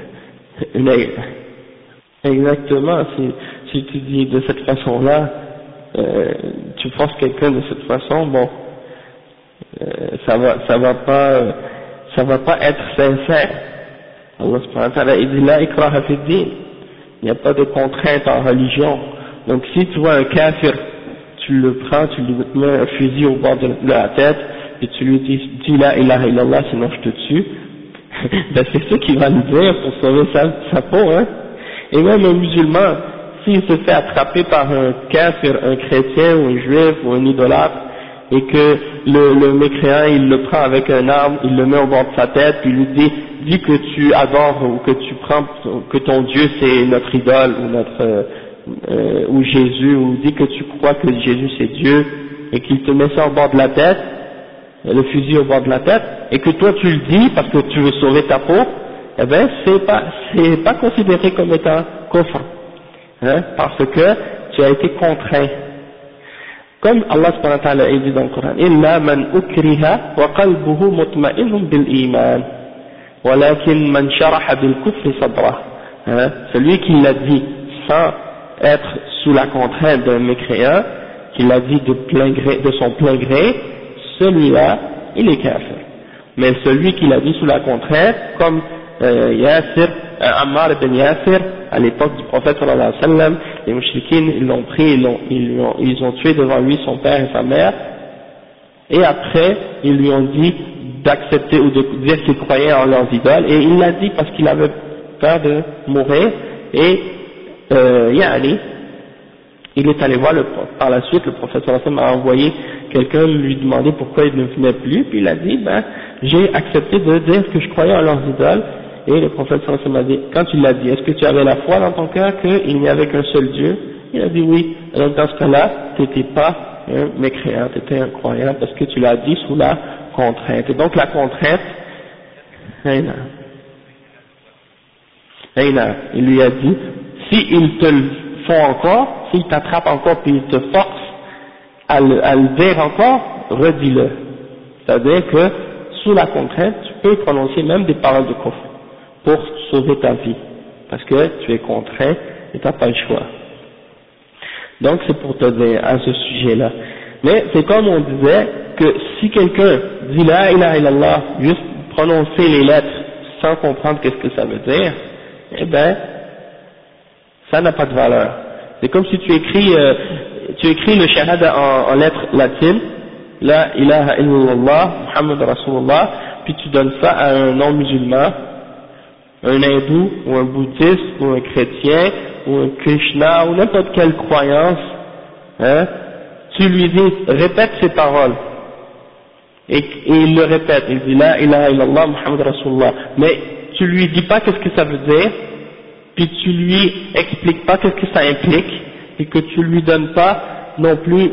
exactement, si tu dis de cette façon-là, tu forces quelqu'un de cette façon, bon, ça va pas être sincère. Allah subhanahu wa ta'ala, il dit la ikraha fi din, il n'y a pas de contrainte en religion. Donc si tu vois un kafir, tu le prends, tu lui mets un fusil au bord de la tête et tu lui dis la ilaha illallah sinon je te tue, ben c'est ce qu'il va nous dire pour sauver sa peau, hein. Et même un musulman, s'il se fait attraper par un kafir, un chrétien ou un juif ou un idolâtre, et que le mécréant il le prend avec un arme, il le met au bord de sa tête, puis il lui dit que tu adores ou que tu prends, que ton Dieu c'est notre idole ou Jésus, ou dit que tu crois que Jésus c'est Dieu, et qu'il te met ça au bord de la tête, le fusil au bord de la tête, et que toi tu le dis parce que tu veux sauver ta peau, eh ben c'est pas considéré comme étant kufr, hein, parce que tu as été contraint. Comme Allah subhanahu wa ta'ala dit dans le Coran, illa man ukriha wa qalbuhu mutma'innun bil iman, walakin man sharaha bil kufri sadra, hein, celui qui l'a dit sans être sous la contrainte d'un mécréant, qui l'a dit de son plein gré, celui-là, il est kafir. Mais celui qui l'a dit sous la contrainte, comme Ammar ibn Yasir, à l'époque du prophète sallallahu alayhi wa sallam, les mushrikines, ils l'ont pris, ils ont tué devant lui son père et sa mère, et après, ils lui ont dit d'accepter ou de dire qu'il croyait en leurs idoles, et il l'a dit parce qu'il avait peur de mourir, et il est allé voir par la suite, le prophète sallallahu alayhi wa sallam a envoyé quelqu'un lui demander pourquoi il ne venait plus, puis il a dit, j'ai accepté de dire que je croyais en leurs idoles, et le prophète sallallahu alayhi wa sallam a dit, quand tu l'as dit, est-ce que tu avais la foi dans ton cœur qu'il n'y avait qu'un seul Dieu? Il a dit oui. Alors dans ce cas-là, tu n'étais pas un mécréant, tu étais un croyant, parce que tu l'as dit sous la contrainte. Et donc la contrainte, il lui a dit, s'ils te le font encore, s'ils t'attrapent encore puis ils te forcent à le dire encore, redis-le. C'est-à-dire que sous la contrainte, tu peux prononcer même des paroles de kufr pour sauver ta vie, parce que tu es contraint et tu n'as pas le choix. Donc c'est pour te dire à ce sujet-là. Mais c'est comme on disait que si quelqu'un dit la ilaha illallah, juste prononcer les lettres sans comprendre qu'est-ce que ça veut dire, eh ben ça n'a pas de valeur. C'est comme si tu écris le shahada en lettres latines, la ilaha illallah, Muhammad Rasulullah, puis tu donnes ça à un non-musulman, un hindou, ou un bouddhiste, ou un chrétien, ou un Krishna, ou n'importe quelle croyance, hein, tu lui dis, répète ces paroles, et il le répète, il dit la ilaha illallah, Muhammad Rasulullah, mais tu lui dis pas qu'est-ce que ça veut dire, puis tu lui expliques pas qu'est-ce que ça implique, et que tu lui donnes pas non plus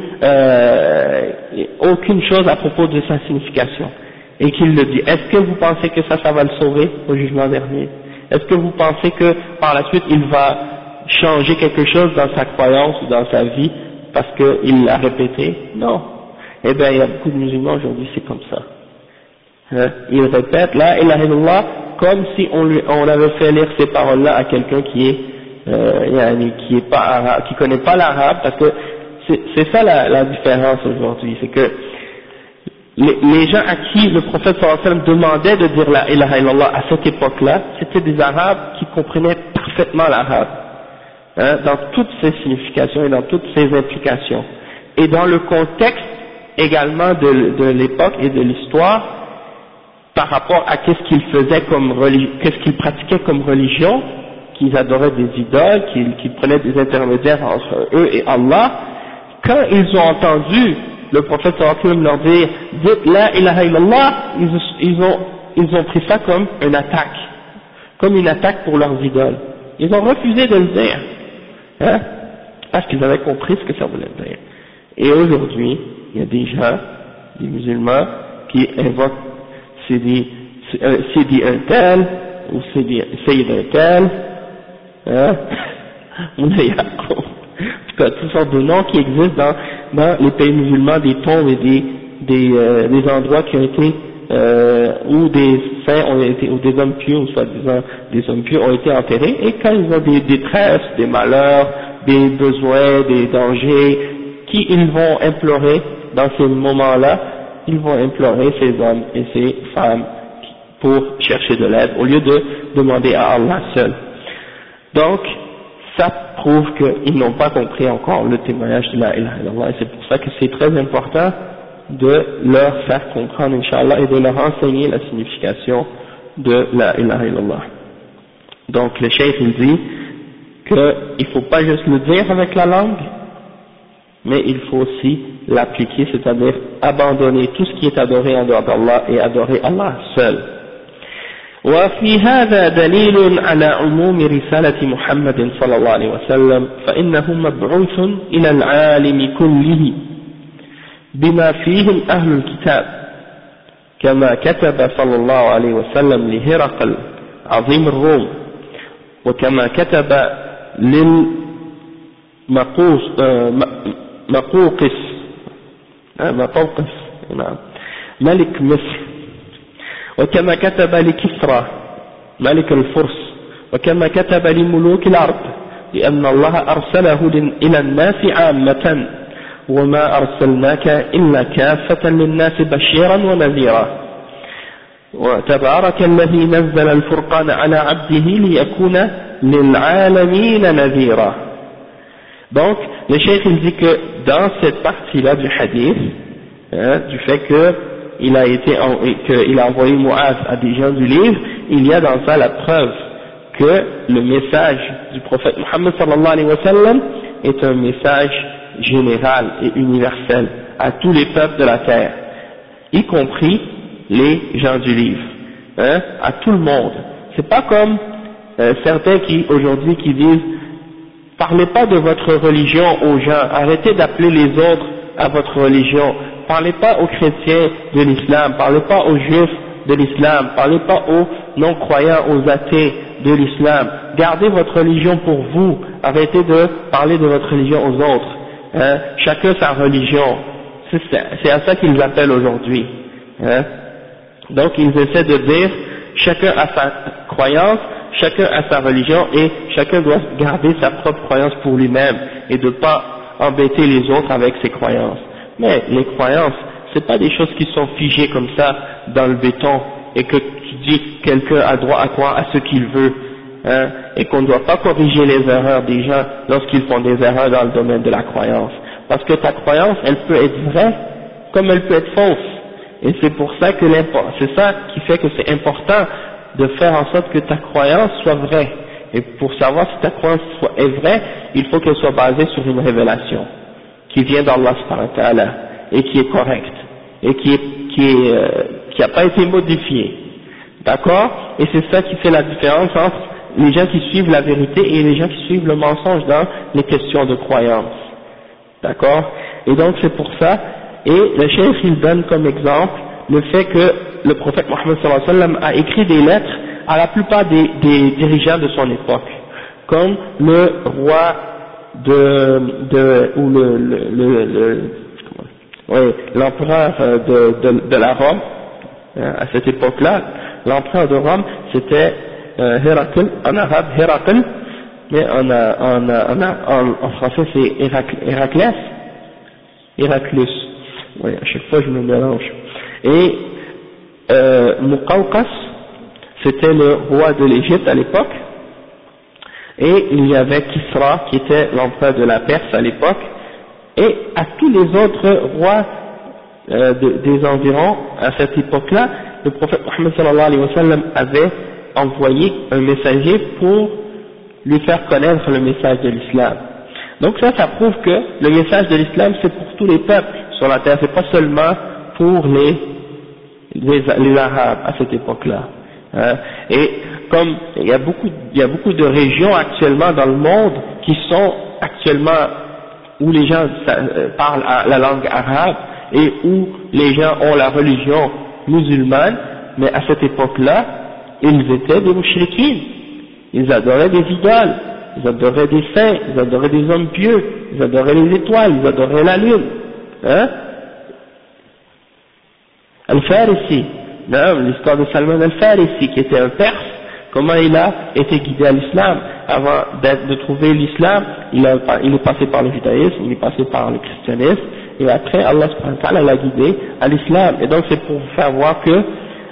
aucune chose à propos de sa signification, et qu'il le dit, est-ce que vous pensez que ça va le sauver au jugement dernier? Est-ce que vous pensez que par la suite il va changer quelque chose dans sa croyance ou dans sa vie parce qu'il l'a répété? Non. Eh bien il y a beaucoup de musulmans aujourd'hui, c'est comme ça. Ils répètent la ilaha illallah comme si on avait fait lire ces paroles-là à quelqu'un qui est pas arabe, qui connaît pas l'arabe, parce que c'est ça la différence aujourd'hui, c'est que les gens à qui le prophète sallallahu alayhi wa sallam demandait de dire la ilaha illallah à cette époque-là, c'était des arabes qui comprenaient parfaitement l'arabe, dans toutes ses significations et dans toutes ses implications, et dans le contexte également de l'époque et de l'histoire, par rapport à qu'est-ce qu'ils faisaient qu'est-ce qu'ils pratiquaient comme religion, qu'ils adoraient des idoles, qu'ils prenaient des intermédiaires entre eux et Allah. Quand ils ont entendu le prophète sallallahu alayhi wa sallam leur dire dites la ilaha illallah, ils ont pris ça comme une attaque pour leurs idoles. Ils ont refusé de le dire, parce qu'ils avaient compris ce que ça voulait dire. Et aujourd'hui, il y a des gens, des musulmans, qui invoquent Sidi un tel, ou Sidi un tel, Moula Yacoub, en tout cas toutes sortes de noms qui existent dans les pays musulmans, des tombes et des endroits qui ont été, où des saints ont été, ou des hommes pieux, ou soi-disant des hommes pieux ont été enterrés, et quand ils ont des détresses, des malheurs, des besoins, des dangers, ils vont implorer dans ces moments-là, ils vont implorer ces hommes et ces femmes pour chercher de l'aide au lieu de demander à Allah seul. Donc, ça prouve qu'ils n'ont pas compris encore le témoignage de la ilaha illallah, et c'est pour ça que c'est très important de leur faire comprendre, Inch'Allah, et de leur enseigner la signification de la ilaha illallah. Donc, le cheikh il dit qu'il ne faut pas juste le dire avec la langue, mais il faut aussi l'appliquer, c'est-à-dire abandonner tout ce qui est adoré en dehors d'Allah et adorer Allah seul. وفي هذا دليل على عموم رسالة محمد صلى الله عليه وسلم فإنه مبعوث إلى العالم كله بما فيهم أهل الكتاب كما كتب صلى الله عليه وسلم لهرقل عظيم الروم وكما كتب مقوقس ملك مصر وكما كتب لكسرى ملك الفرس وكما كتب لملوك الأرض لأن الله أرسله إلى الناس عامة وما أرسلناك إلا كافة للناس بشيرا ونذيرا وتبارك الذي نزل الفرقان على عبده ليكون للعالمين نذيرا. Donc, le cheikh il dit que dans cette partie-là du hadith, du fait qu'il a envoyé Mu'az à des gens du livre, il y a dans ça la preuve que le message du prophète Muhammad sallallahu alayhi wa sallam est un message général et universel à tous les peuples de la terre, y compris les gens du livre, à tout le monde. C'est pas comme certains qui aujourd'hui qui disent parlez pas de votre religion aux gens, arrêtez d'appeler les autres à votre religion, parlez pas aux chrétiens de l'islam, parlez pas aux juifs de l'islam, parlez pas aux non-croyants, aux athées de l'islam, gardez votre religion pour vous, arrêtez de parler de votre religion aux autres, chacun sa religion, c'est à ça qu'ils appellent aujourd'hui, donc ils essaient de dire chacun a sa croyance, chacun a sa religion et chacun doit garder sa propre croyance pour lui-même et de ne pas embêter les autres avec ses croyances. Mais les croyances, c'est pas des choses qui sont figées comme ça dans le béton et que tu dis quelqu'un a droit à croire à ce qu'il veut, et qu'on ne doit pas corriger les erreurs des gens lorsqu'ils font des erreurs dans le domaine de la croyance. Parce que ta croyance, elle peut être vraie comme elle peut être fausse. Et c'est pour ça que c'est ça qui fait que c'est important de faire en sorte que ta croyance soit vraie. Et pour savoir si ta croyance est vraie, il faut qu'elle soit basée sur une révélation qui vient d'Allah subhanahu wa ta'ala et qui est correcte et qui a pas été modifiée. D'accord? Et c'est ça qui fait la différence entre les gens qui suivent la vérité et les gens qui suivent le mensonge dans les questions de croyance. D'accord? Et donc c'est pour ça, et le cheikh il donne comme exemple le fait que le prophète Mohammed sallallahu alayhi wa sallam a écrit des lettres à la plupart des dirigeants de son époque, comme le roi ou l'empereur de la Rome, à cette époque-là, l'empereur de Rome c'était Héracle, en arabe Héracle, mais en français c'est Héraclès, Héraclus, oui, à chaque fois je me mélange. Et Muqawqas, c'était le roi de l'Égypte à l'époque, et il y avait Kisra qui était l'empereur de la Perse à l'époque, et à tous les autres rois des environs à cette époque-là, le prophète Mohammed sallallahu alayhi wa sallam avait envoyé un messager pour lui faire connaître le message de l'islam. Donc ça prouve que le message de l'islam c'est pour tous les peuples sur la terre, c'est pas seulement pour les Arabes à cette époque-là. Et comme il y a beaucoup de régions actuellement dans le monde qui sont actuellement où les gens parlent la langue arabe et où les gens ont la religion musulmane, mais à cette époque-là, ils étaient des mouchriquines, ils adoraient des idoles, ils adoraient des saints, ils adoraient des hommes pieux, ils adoraient les étoiles, ils adoraient la lune. Al-Farisi, l'histoire de Salman Al-Farisi, qui était un Perse, comment il a été guidé à l'islam. Avant de trouver l'islam, il est passé par le judaïsme, il est passé par le christianisme, et après Allah subhanahu wa ta'ala l'a guidé à l'islam. Et donc c'est pour vous faire voir que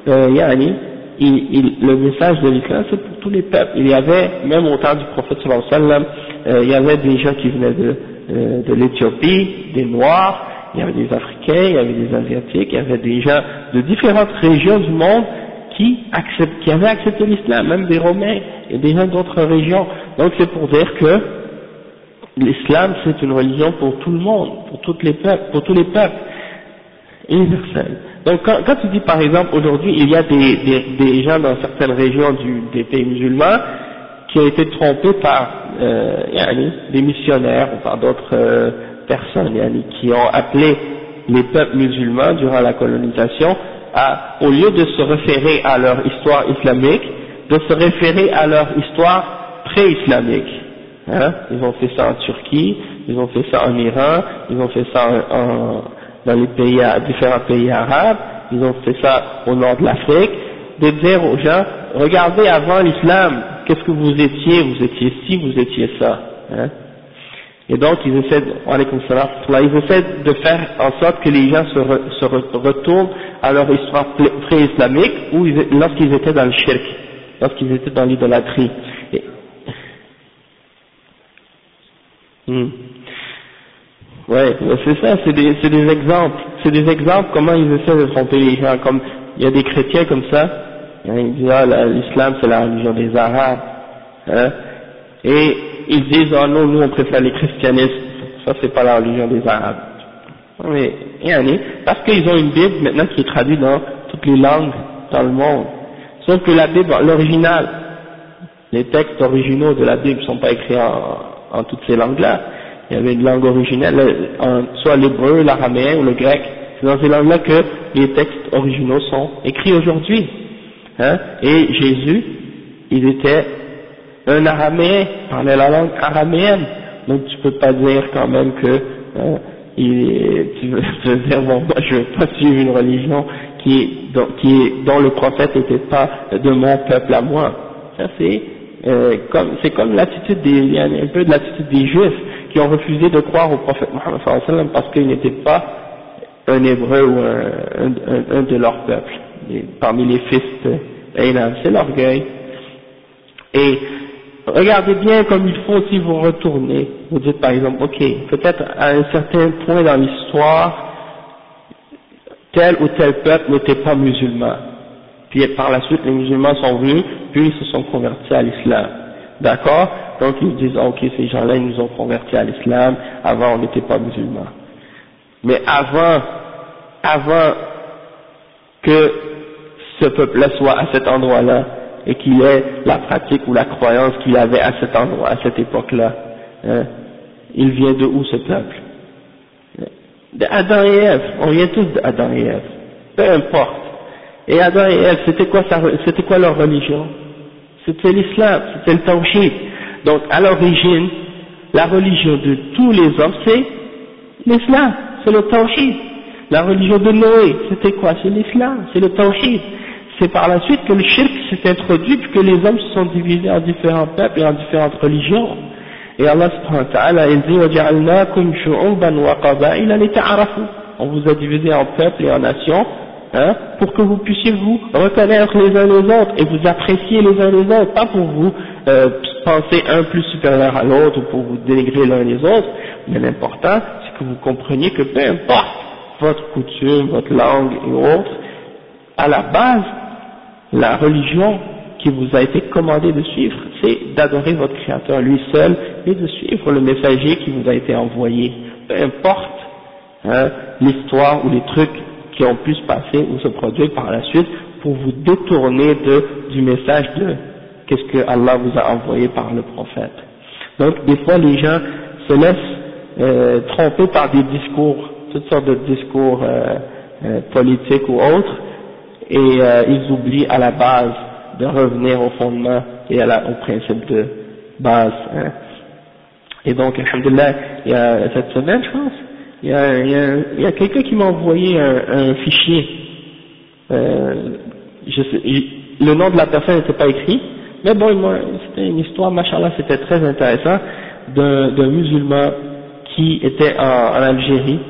le message de l'islam c'est pour tous les peuples. Il y avait, même au temps du prophète sallallahu alayhi wa sallam, il y avait des gens qui venaient de l'Éthiopie, des Noirs, il y avait des Africains, il y avait des Asiatiques, il y avait des gens de différentes régions du monde qui avaient accepté l'islam, même des Romains et des gens d'autres régions. Donc c'est pour dire que l'islam c'est une religion pour tout le monde, pour tous les peuples, universelle. Donc quand tu dis par exemple aujourd'hui il y a des gens dans certaines régions des pays musulmans qui ont été trompés par des missionnaires ou par d'autres personnes qui ont appelé les peuples musulmans durant la colonisation au lieu de se référer à leur histoire islamique, de se référer à leur histoire pré-islamique. Ils ont fait ça en Turquie, ils ont fait ça en Iran, ils ont fait ça dans les différents pays arabes, ils ont fait ça au nord de l'Afrique, de dire aux gens, regardez avant l'islam, qu'est-ce que vous étiez ci, vous étiez ça. Et donc ils essaient de faire en sorte que les gens se retournent à leur histoire pré-islamique lorsqu'ils étaient dans le shirk, lorsqu'ils étaient dans l'idolâtrie. Ouais, c'est ça, c'est des exemples comment ils essaient de tromper les gens. Comme il y a des chrétiens comme ça, ils disent l'islam c'est la religion des Arabes, et ils disent non, nous on préfère les christianismes, ça c'est pas la religion des Arabes. Mais parce qu'ils ont une Bible maintenant qui est traduite dans toutes les langues dans le monde. Sauf que la Bible, l'original, les textes originaux de la Bible ne sont pas écrits en toutes ces langues-là. Il y avait une langue originelle, soit l'hébreu, l'araméen ou le grec. C'est dans ces langues-là que les textes originaux sont écrits aujourd'hui. Et Jésus, il était un araméen, parlait la langue araméenne. Donc tu peux pas dire quand même que tu veux dire bon, moi je veux pas suivre une religion dont le prophète n'était pas de mon peuple à moi. Ça c'est comme l'attitude un peu de l'attitude des Juifs qui ont refusé de croire au prophète Mohammed sallallahu alayhi wa sallam parce qu'il n'était pas un hébreu ou un de leur peuple, parmi les fils d'Ainam. C'est l'orgueil. Et regardez bien comme il faut si vous retournez, vous dites par exemple, ok, peut-être à un certain point dans l'histoire, tel ou tel peuple n'était pas musulman, puis par la suite les musulmans sont venus, puis ils se sont convertis à l'islam, d'accord? Donc ils disent, ok, ces gens-là ils nous ont convertis à l'islam, avant on n'était pas musulmans. Mais avant que ce peuple-là soit à cet endroit-là et qu'il ait la pratique ou la croyance qu'il avait à cet endroit, à cette époque-là. Hein? Il vient de où ce peuple? D'Adam et Ève, on vient tous d'Adam et Ève, peu importe. Et Adam et Ève, c'était quoi leur religion? C'était l'islam, c'était le tawhid. Donc à l'origine, la religion de tous les hommes, c'est l'islam, c'est le tawhid. La religion de Noé, c'était quoi? C'est l'islam, c'est le tawhid. C'est par la suite que le shirk s'est introduit, puis que les hommes se sont divisés en différents peuples et en différentes religions. Et Allah subhanahu wa ta'ala, il dit وَجَعَلْنَاكُمْ شُعُوبًا وَقَبَائِلَ لِتَعَارَفُوا. On vous a divisé en peuples et en nations, hein, pour que vous puissiez vous reconnaître les uns les autres et vous apprécier les uns les autres, pas pour vous penser un plus supérieur à l'autre ou pour vous dénigrer l'un les autres, mais l'important c'est que vous compreniez que peu importe votre coutume, votre langue et autres, à la base, la religion qui vous a été commandé de suivre, c'est d'adorer votre Créateur lui seul et de suivre le messager qui vous a été envoyé. Peu importe hein, l'histoire ou les trucs qui ont pu se passer ou se produire par la suite pour vous détourner du message de qu'est-ce que Allah vous a envoyé par le prophète. Donc des fois les gens se laissent tromper par des discours, toutes sortes de discours politiques ou autres, et ils oublient à la base de revenir au fondement et au principe de base. Hein. Et donc, alhamdoulilah, il y a cette semaine, je pense, il y a quelqu'un qui m'a envoyé un fichier. Le nom de la personne n'était pas écrit, mais bon, c'était une histoire, machallah, c'était très intéressant, d'un musulman qui était en Algérie,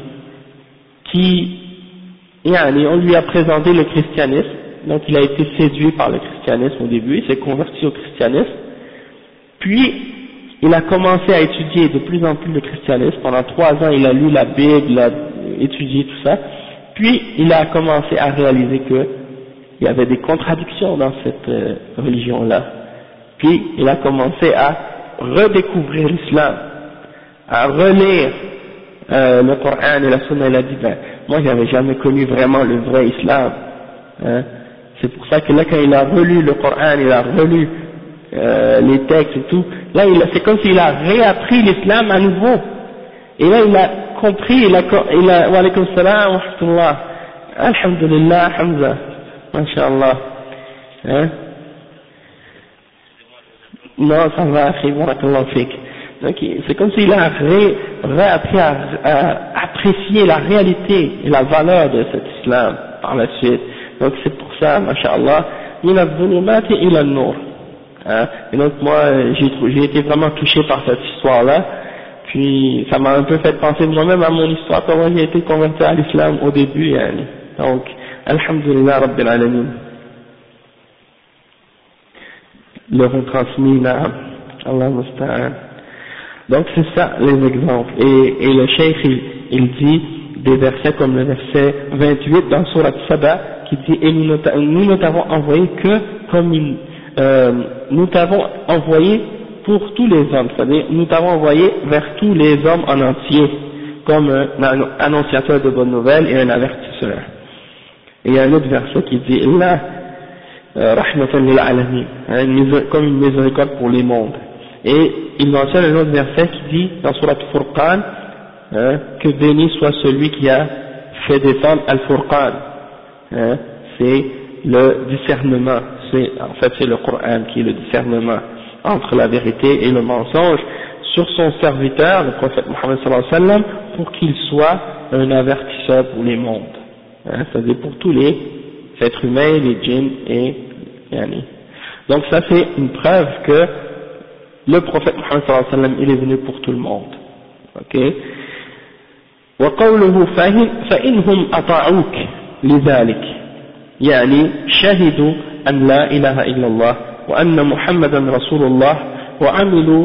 on lui a présenté le christianisme. Donc il a été séduit par le christianisme au début, il s'est converti au christianisme, puis il a commencé à étudier de plus en plus le christianisme. Pendant 3 ans il a lu la Bible, il a étudié tout ça, puis il a commencé à réaliser qu'il y avait des contradictions dans cette religion-là. Puis il a commencé à redécouvrir l'islam, à relire le Coran et la Sunna. Il a dit, moi j'avais jamais connu vraiment le vrai islam. Hein. C'est pour ça que là, quand il a relu le Coran, il a relu les textes et tout, là, c'est comme s'il a réappris l'islam à nouveau. Et là, il a compris, wa alaykum salam wa rahmatullah. Alhamdulillah, Hamza. Masha'Allah. Hein? Non, ça va, akhi, barakallahu fik. Donc, c'est comme s'il a réappris à apprécier la réalité et la valeur de cet islam par la suite. Donc c'est pour ça, masha'Allah, min al-dhulumati ila al-nur. Et donc moi, j'ai été vraiment touché par cette histoire-là, puis ça m'a un peu fait penser moi-même à mon histoire, comment j'ai été converti à l'islam au début, yani. Donc, alhamdulillah rabbil alamin. Le retransmis, na'am, Allah musta'an. Donc c'est ça les exemples. Et le cheikh il dit des versets comme le verset 28 dans Surat Saba, qui dit, et nous ne t'avons envoyé que comme nous t'avons envoyé pour tous les hommes, c'est-à-dire nous t'avons envoyé vers tous les hommes en entier, comme un annonciateur de bonnes nouvelles et un avertisseur. Et il y a un autre verset qui dit, là, rahmatan lil alamin, comme une miséricorde pour les mondes. Et il mentionne un autre verset qui dit dans Surat Furqan, que béni soit celui qui a fait descendre Al-Furqan. C'est le discernement, en fait c'est le Coran qui est le discernement entre la vérité et le mensonge sur son serviteur, le prophète Mohammed sallallahu alayhi wa sallam, pour qu'il soit un avertisseur pour les mondes, c'est-à-dire pour tous les êtres humains, les djinns et yani. Donc ça c'est une preuve que le prophète Mohammed sallallahu alayhi wa sallam il est venu pour tout le monde. Ok. وقوله فإنهم أطاعوك لذلك يعني شهدوا أن لا إله إلا الله وأن محمدا رسول الله وعملوا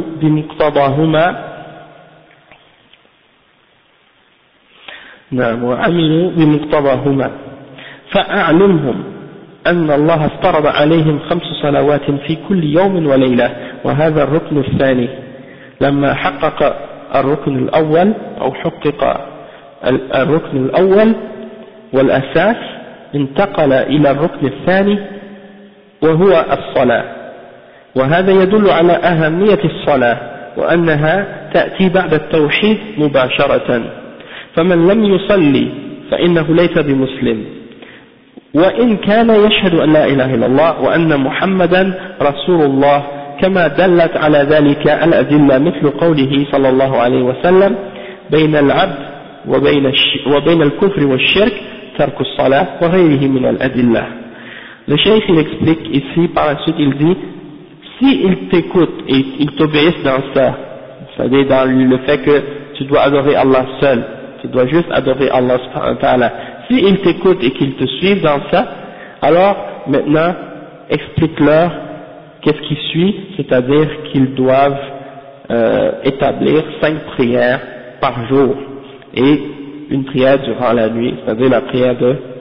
بمقتضاهما فأعلمهم أن الله افترض عليهم 5 صلوات في كل يوم وليلة وهذا الركن الثاني لما حقق الركن الأول أو حقق الركن الأول والأساس انتقل إلى الركن الثاني وهو الصلاة، وهذا يدل على أهمية الصلاة وأنها تأتي بعد التوحيد مباشرة، فمن لم يصلي فإنه ليس بمسلم وإن كان يشهد أن لا إله إلا الله وأن محمدا رسول الله، كما دلت على ذلك الأدلة مثل قوله صلى الله عليه وسلم بين العبد وبين الكفر والشرك ترك الصلاة وغيره من الأدلة. Le cheikh il explique ici, par la suite il dit, s'il t'écoute et il t'obéisse dans ça, c'est-à-dire dans le fait que tu dois adorer Allah seul, tu dois juste adorer Allah subhanahu wa ta'ala, s'il t'écoute et qu'il te suive dans ça, alors maintenant explique-leur qu'est-ce qui suit, c'est-à-dire qu'ils doivent établir 5 prières par jour et une prière durant la nuit, c'est-à-dire la prière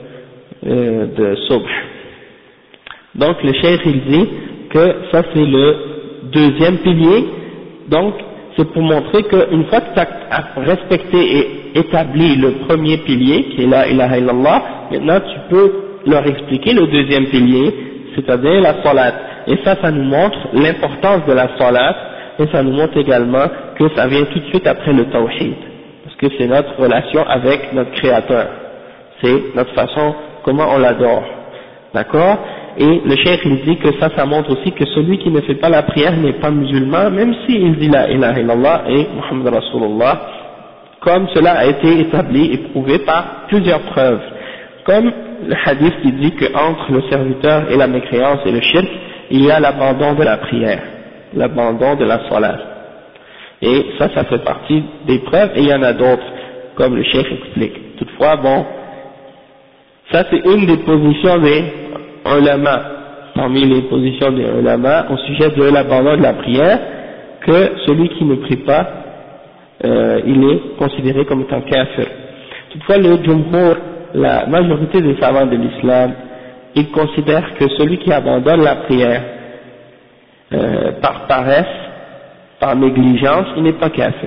de Subh. Donc le cheikh il dit que ça c'est le deuxième pilier, donc c'est pour montrer qu'une fois que tu as respecté et établi le premier pilier qui est la ilaha illallah, maintenant tu peux leur expliquer le deuxième pilier, c'est-à-dire la salat. Et ça nous montre l'importance de la salat, et ça nous montre également que ça vient tout de suite après le tawhid, parce que c'est notre relation avec notre créateur, c'est notre façon comment on l'adore, d'accord. Et le cheikh il dit que ça montre aussi que celui qui ne fait pas la prière n'est pas musulman, même s'il dit la ilaha illallah et Muhammad Rasulullah, comme cela a été établi et prouvé par plusieurs preuves, comme le hadith qui dit qu'entre le serviteur et la mécréance et le shirk, il y a l'abandon de la prière, l'abandon de la salat. Et ça fait partie des preuves, et il y en a d'autres, comme le cheikh explique. Toutefois, bon, ça c'est une des positions des ulama, parmi les positions des ulama au sujet de l'abandon de la prière, que celui qui ne prie pas, il est considéré comme étant kafir. Toutefois, le jumhur, la majorité des savants de l'islam, ils considèrent que celui qui abandonne la prière par paresse, par négligence, il n'est pas kafir,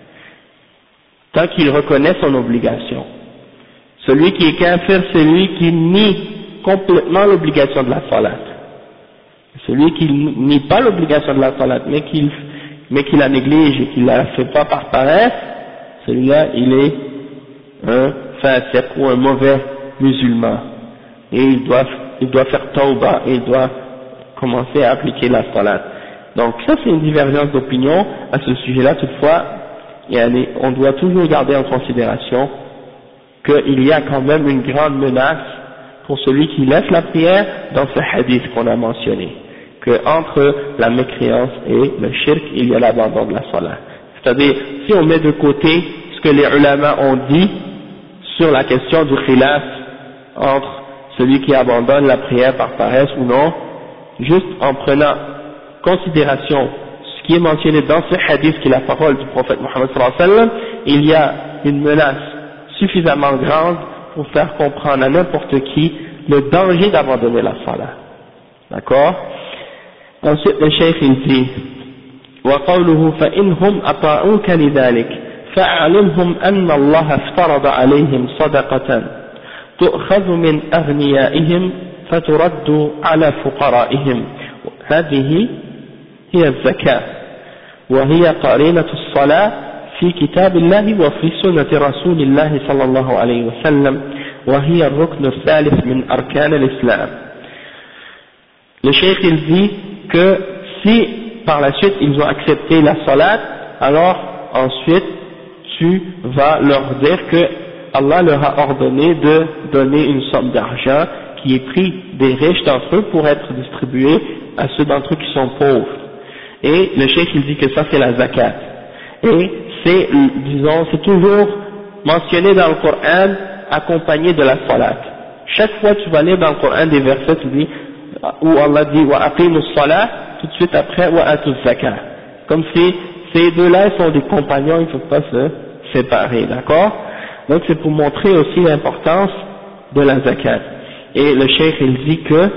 tant qu'il reconnaît son obligation. Celui qui est kafir, c'est lui qui nie complètement l'obligation de la salat. Celui qui nie pas l'obligation de la salat, mais qui la néglige et qui la fait pas par paresse, celui-là, il est un fasiq ou un mauvais musulman. Et il doit faire tawbah et il doit commencer à appliquer la salat. Donc ça c'est une divergence d'opinion à ce sujet-là. Toutefois, on doit toujours garder en considération qu'il y a quand même une grande menace pour celui qui laisse la prière dans ce hadith qu'on a mentionné, que entre la mécréance et le shirk, il y a l'abandon de la salat. C'est-à-dire, si on met de côté ce que les ulama ont dit sur la question du khilaf entre celui qui abandonne la prière par paresse ou non, juste en prenant considération ce qui est mentionné dans ce hadith qui est la parole du prophète Mohammed sallallahu alayhi wa sallam, il y a une menace suffisamment grande pour faire comprendre à n'importe qui le danger d'abandonner la salat. D'accord? Ensuite le cheikh il dit وقوله فإنهم أطاعوك لذلك فأعلمهم أن الله افترض عليهم صدقة تؤخذ من أغنيائهم فترد على فقرائهم، هذه هي الزكاة، وهي قرينة الصلاة في كتاب الله وفي سنة رسول الله صلى الله عليه وسلم، وهي الركن الثالث من أركان الإسلام. Le cheikh il dit que si par la suite ils ont accepté la salat, alors ensuite tu vas leur dire que Allah leur a ordonné de donner une somme d'argent qui est pris des riches d'entre eux pour être distribué à ceux d'entre eux qui sont pauvres. Et le cheikh il dit que ça c'est la zakat. Et c'est, disons, c'est toujours mentionné dans le Coran accompagné de la salat. Chaque fois que tu vas lire dans le Coran des versets où Allah dit wa aqimus salat, tout de suite après wa atuz zakat. Comme si ces deux-là sont des compagnons, il ne faut pas se séparer, d'accord? Donc c'est pour montrer aussi l'importance de la zakat. Et le cheikh il dit que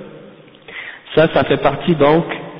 ça fait partie donc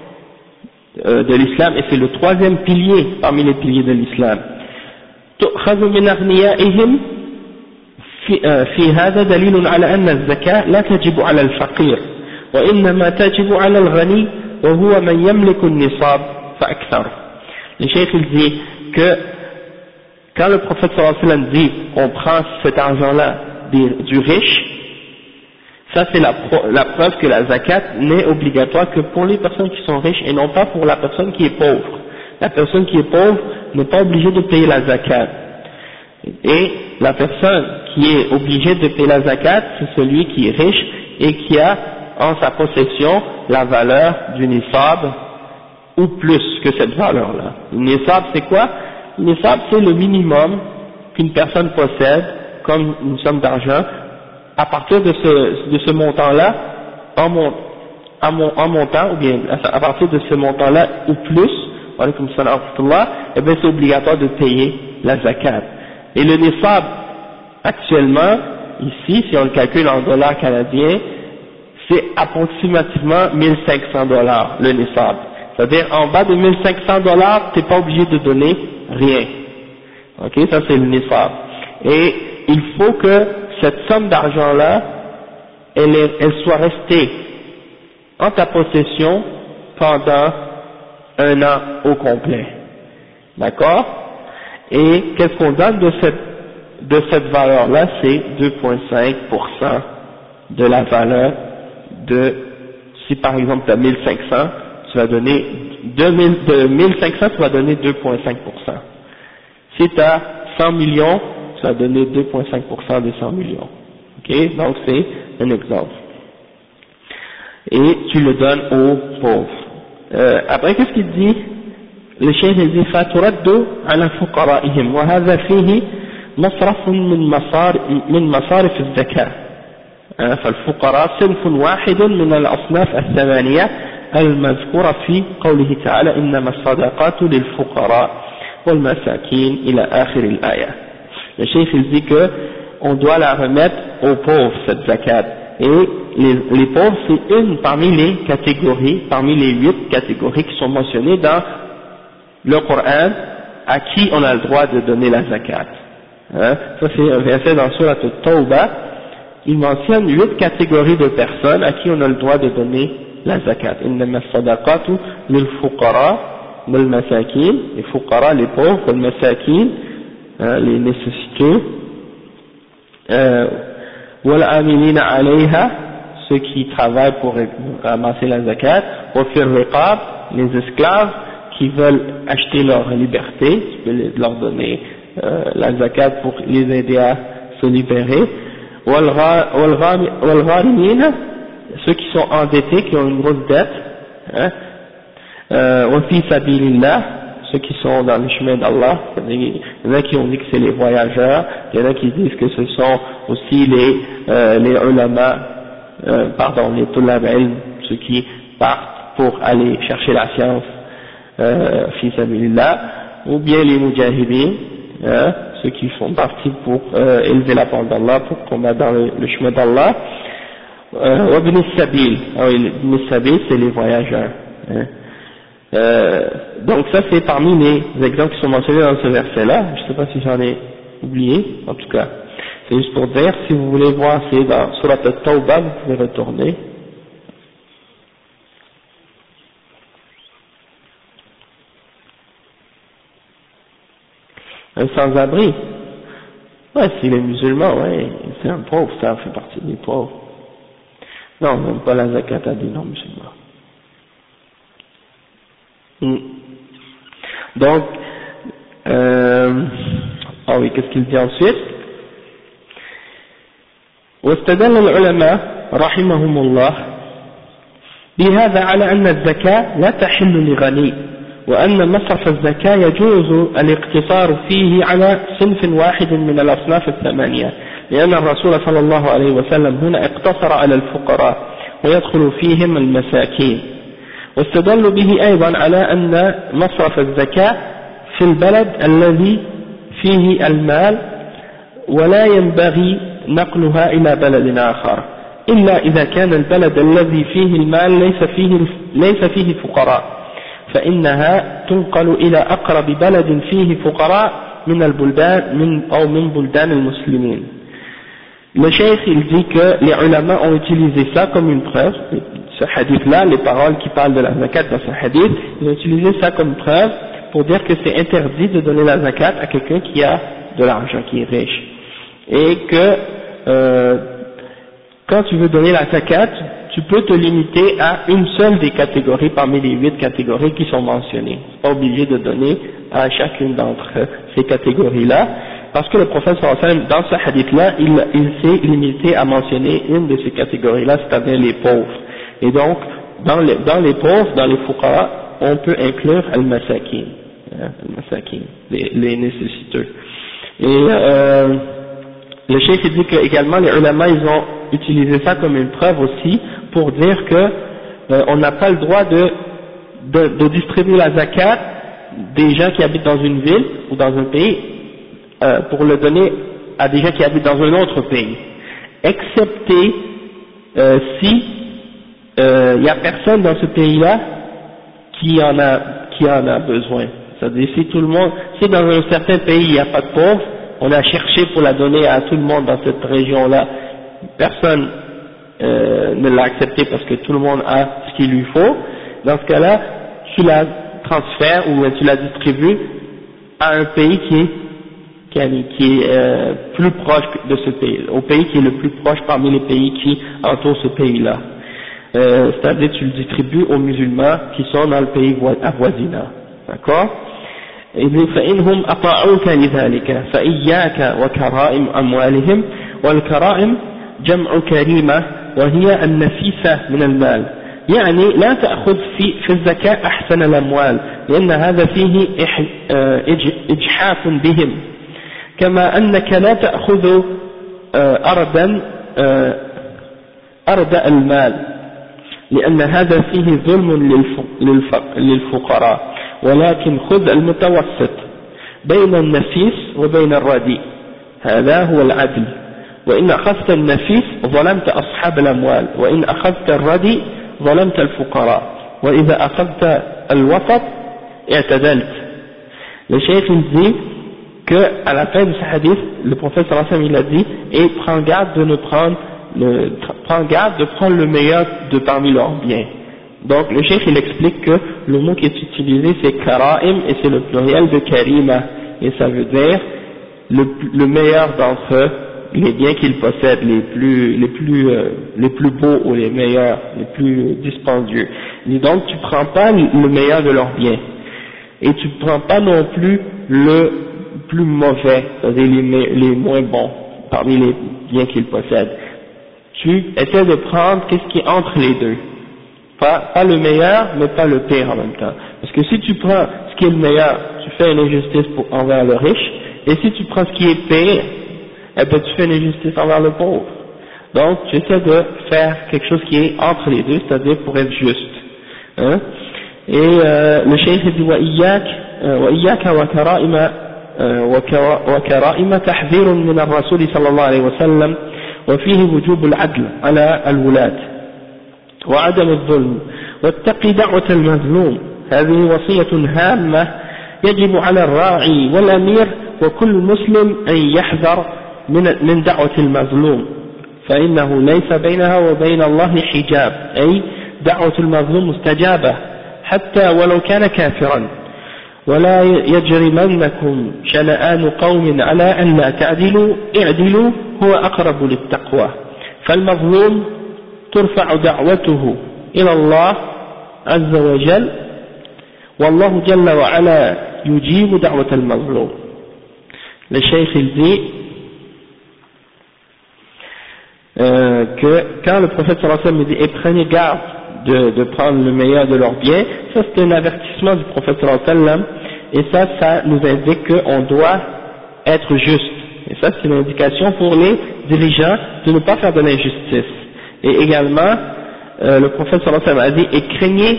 de l'islam, et c'est le troisième pilier parmi les piliers de l'islam. تؤخذ من أغنيائهم في هذا دليل على أن الزكاة لا تجب على الفقير وإنما تجب على الغني وهو من يملك النصاب فأكثر. Le cheikh il dit que quand le prophète sallallahu alayhi wa sallam dit on prend cet argent-là du riche, ça c'est la preuve que la zakat n'est obligatoire que pour les personnes qui sont riches et non pas pour la personne qui est pauvre. La personne qui est pauvre n'est pas obligée de payer la zakat. Et la personne qui est obligée de payer la zakat, c'est celui qui est riche et qui a en sa possession la valeur du nisab ou plus que cette valeur-là. Le nisab c'est quoi? Le nisab c'est le minimum qu'une personne possède comme une somme d'argent. À partir de ce montant-là, en montant, ou bien à partir de ce montant-là ou plus, eh bien c'est obligatoire de payer la zakat. Et le nisab, actuellement, ici, si on le calcule en dollars canadiens, c'est approximativement 1500 $, le nisab. C'est-à-dire, en bas de 1500 $, t'es pas obligé de donner rien. Ok, ça c'est le nisab. Et il faut que cette somme d'argent-là, elle soit restée en ta possession pendant un an au complet. D'accord? Et qu'est-ce qu'on donne de cette valeur-là? C'est 2,5% de la valeur de, si par exemple tu as 1500, tu vas donner, de 1500 tu vas donner 2,5%. Si tu as 100 millions, tu vas donner 2,5% des 100 millions. Ok? Donc c'est un exemple. Et tu le donnes aux pauvres. Après, qu'est-ce qu'il dit? Le cheikh dit فَتُرَدُّ عَلَى فُقَرَائِهِمْ وَهَذَا فِيهِ مصرف من مصارف الزكاة. فالفقراء صنف واحد من الأصناف الثمانية المذكورة في قوله تعالى إنما الصدقات للفقراء والمساكين إلى آخر الآية. Le cheikh il dit que on doit la remettre aux pauvres cette zakat. Et les pauvres c'est une parmi les catégories, parmi les 8 catégories qui sont mentionnées dans le Coran, à qui on a le droit de donner la zakat. Ça c'est un verset dans Surat At-Tawbah, il mentionne 8 catégories de personnes à qui on a le droit de donner la zakat. Innama as-sadaqatu lil fuqara wal masakin, les fuqara, les pauvres, wal masakin, les nécessiteux, wal amilina alayha, ceux qui travaillent pour ramasser la zakat, wa fir riqab, les esclaves qui veulent acheter leur liberté, tu peux leur donner la zakat pour les aider à se libérer. Wal gharimin, ceux qui sont endettés, qui ont une grosse dette. Wa fi sabilillah, ceux qui sont dans le chemin d'Allah. Il y en a qui ont dit que c'est les voyageurs, il y en a qui disent que ce sont aussi les ulama, les tulab ilm, ceux qui partent pour aller chercher la science, fi sabilillah, ou bien les mujahideen, ceux qui font partie pour élever la parole d'Allah, pour combattre dans le chemin d'Allah. Wa ibn sabil, ibn sabil c'est les voyageurs. Donc ça c'est parmi les exemples qui sont mentionnés dans ce verset-là. Je ne sais pas si j'en ai oublié, en tout cas. C'est juste pour dire, si vous voulez voir, c'est dans Surat At-Tawbah, vous pouvez retourner. Un sans-abri. Ouais, s'il est musulman, ouais, c'est un pauvre, ça fait partie des pauvres. Non, même pas la zakat à des non-musulmans. Donc, ah oui, qu'est-ce qu'il dit ensuite? واستدل العلماء رحمهم الله بهذا على أن الزكاة لا تحل لغني وأن مصرف الزكاة يجوز الاقتصار فيه على صنف واحد من الأصناف الثمانية لأن الرسول صلى الله عليه وسلم هنا اقتصر على الفقراء ويدخل فيهم المساكين. واستدل به أيضا على أن مصرف الزكاة في البلد الذي فيه المال ولا ينبغي نقلها إلى بلد آخر إلا إذا كان البلد الذي فيه المال ليس فيه فقراء فإنها تنقل إلى أقرب بلد فيه فقراء من البلدان من بلدان المسلمين. Le cheikh il dit que les ulama ont utilisé ça comme une preuve, ce hadith-là, les paroles qui parlent de la zakat dans ce hadith, ils ont utilisé ça comme preuve pour dire que c'est interdit de donner la zakat à quelqu'un qui a de l'argent, qui est riche. Et que quand tu veux donner la zakat, tu peux te limiter à une seule des catégories parmi les 8 catégories qui sont mentionnées. Tu n'es pas obligé de donner à chacune d'entre ces catégories-là, parce que le prophète sallallahu alayhi wa sallam, dans ce hadith-là, il s'est limité à mentionner une de ces catégories-là, c'est-à-dire les pauvres. Et donc, dans les pauvres, dans les fuqara, on peut inclure al-masakin, les nécessiteux. Et le cheikh dit que également les ulama ils ont utilisé ça comme une preuve aussi pour dire que on n'a pas le droit de distribuer la zakat des gens qui habitent dans une ville ou dans un pays pour le donner à des gens qui habitent dans un autre pays, excepté si il n'y a personne dans ce pays-là qui en a besoin. C'est-à-dire si dans un certain pays il n'y a pas de pauvres, on a cherché pour la donner à tout le monde dans cette région-là, personne ne l'a accepté parce que tout le monde a ce qu'il lui faut, dans ce cas-là, tu la transfères ou tu la distribues à un pays qui est plus proche de ce pays, au pays qui est le plus proche parmi les pays qui entourent ce pays-là. C'est-à-dire tu le distribues aux musulmans qui sont dans le pays avoisinant. D'accord? فإنهم أطاعوك لذلك فإياك وكرائم أموالهم، والكرائم جمع كريمة وهي النفيسة من المال، يعني لا تأخذ في الزكاة أحسن الأموال لأن هذا فيه إجحاف بهم، كما أنك لا تأخذ أرد المال لأن هذا فيه ظلم للفقراء، ولكن خذ المتوسط بين النفيس وبين الرديء، هذا هو العدل، وإن أخذت النفيس ظلمت أصحاب الأموال، وإن أخذت الرديء ظلمت الفقراء، وإذا أخذت الوسط اعتدلت. Le cheikh il dit que à la fin de ce hadith, le prophète sallallahu alayhi wa sallam il a dit, et prends garde de prendre le meilleur de parmi leurs biens. Donc le cheikh il explique que le mot qui est utilisé c'est kara'im et c'est le pluriel de karima, et ça veut dire le meilleur d'entre les biens qu'ils possèdent, les plus beaux ou les meilleurs, les plus dispendieux. Et donc tu prends pas le meilleur de leurs biens et tu prends pas non plus le plus mauvais, c'est-à-dire les moins bons parmi les biens qu'ils possèdent. Tu essaies de prendre qu'est-ce qui est entre les deux. Pas le meilleur, mais pas le pire en même temps. Parce que si tu prends ce qui est le meilleur, tu fais une injustice envers le riche, et si tu prends ce qui est pire, eh ben tu fais une injustice envers le pauvre. Donc tu essaies de faire quelque chose qui est entre les deux, c'est-à-dire pour être juste. Hein? Et le cheikh dit وإياك وكرائم تحذير من الرسول صلى الله عليه وسلم، وفيه وجوب العدل على الولاة وعدم الظلم، واتق دعوة المظلوم، هذه وصية هامة يجب على الراعي والأمير وكل مسلم أن يحذر من دعوة المظلوم، فإنه ليس بينها وبين الله حجاب، أي دعوة المظلوم مستجابة حتى ولو كان كافرا، ولا يجرمنكم شنآن قوم على أن لا تعدلوا اعدلوا هو أقرب للتقوى، فالمظلوم ترفع دعوته إلى الله عز وجل، والله جل وعلا يجيب دعوة المظلوم. Le cheikh il dit que quand le prophète sallallahu alayhi wa sallam dit et prenez garde de prendre le meilleur de leurs biens, ça c'est un avertissement du prophète sallallahu alayhi wa sallam, et ça nous indique qu'on doit être juste, et ça c'est une indication pour les dirigeants de ne pas faire de l'injustice. Et également le prophète sallallahu alayhi wa sallam a dit et craignez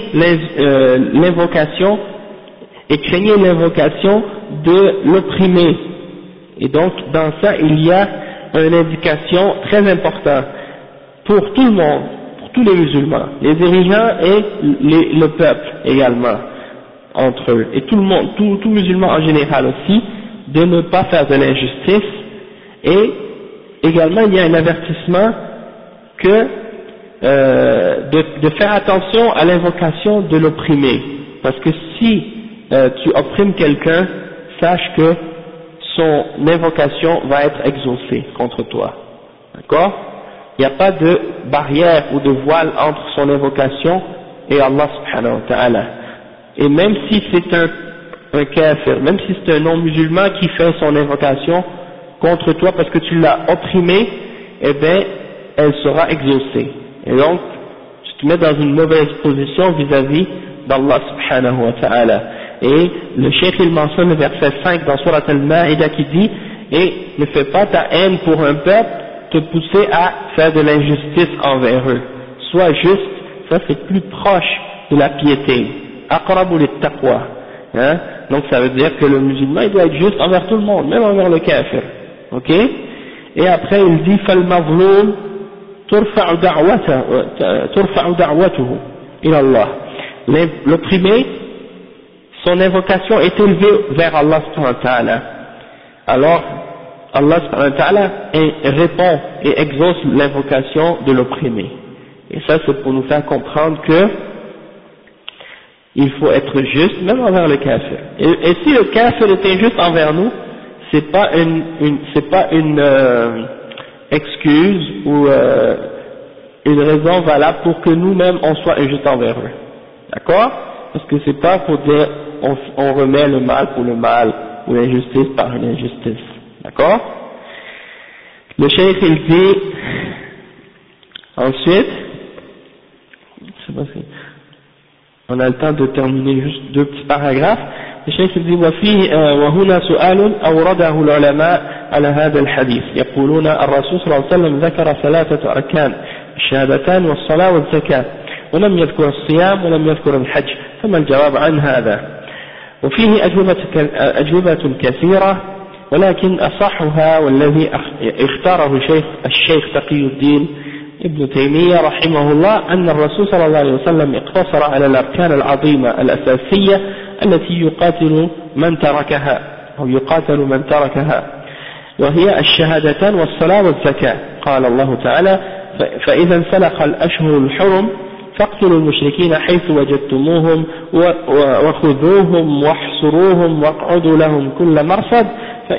l'invocation de l'opprimé. Et donc dans ça il y a une indication très importante pour tout le monde, pour tous les musulmans, les dirigeants et le peuple également entre eux, et tout le monde, tout musulman en général aussi, de ne pas faire de l'injustice et également il y a un avertissement que de faire attention à l'invocation de l'opprimé, parce que si tu opprimes quelqu'un, sache que son invocation va être exaucée contre toi, d'accord? Il n'y a pas de barrière ou de voile entre son invocation et Allah subhanahu wa ta'ala. Et même si c'est un kafir, même si c'est un non-musulman qui fait son invocation contre toi parce que tu l'as opprimé, eh bien, elle sera exaucée. Et donc, tu te mets dans une mauvaise position vis-à-vis d'Allah subhanahu wa ta'ala. Et le cheikh il mentionne le verset 5 dans Surat Al-Ma'ida qui dit, et ne fais pas ta haine pour un peuple te pousser à faire de l'injustice envers eux. Sois juste, ça c'est plus proche de la piété. Aqrabu lit-taqwa. Hein? Donc ça veut dire que le musulman il doit être juste envers tout le monde, même envers le kafir. Ok? Et après il dit فَالْمَظْلُومُ تُرْفَعُ دَعْوَتُهُ إِلَى اللَّهِ. L'opprimé, son invocation est élevée vers Allah subhanahu wa ta'ala. Alors Allah subhanahu wa ta'ala répond et exauce l'invocation de l'opprimé. Et ça c'est pour nous faire comprendre que il faut être juste même envers le kafir. Et si le kafir est injuste envers nous, c'est pas une excuse ou une raison valable pour que nous-mêmes on soit injustes envers eux. D'accord? Parce que c'est pas pour dire on remet le mal pour le mal ou l'injustice par une injustice. D'accord? Le cheikh il dit ensuite, je sais pas si on a le temps de terminer juste deux petits paragraphes. Le cheikh il dit وهنا سؤال أورده العلماء على هذا الحديث يقولون الرسول صلى الله عليه وسلم ذكر ثلاثة أركان الشهادتان والصلاة والزكاة ولم يذكر الصيام ولم يذكر الحج فما الجواب عن هذا؟ وفيه أجوبة كثيرة ولكن أصحها والذي اختاره الشيخ تقي الدين ابن تيمية رحمه الله أن الرسول صلى الله عليه وسلم اقتصر على الأركان العظيمة الأساسية التي يقاتل من تركها وهي الشهادتان والصلاة والزكاة. قال الله تعالى فإذا انسلخ الأشهر الحرم فاقتلوا المشركين حيث وجدتموهم وخذوهم واحصروهم واقعدوا لهم كل مرصد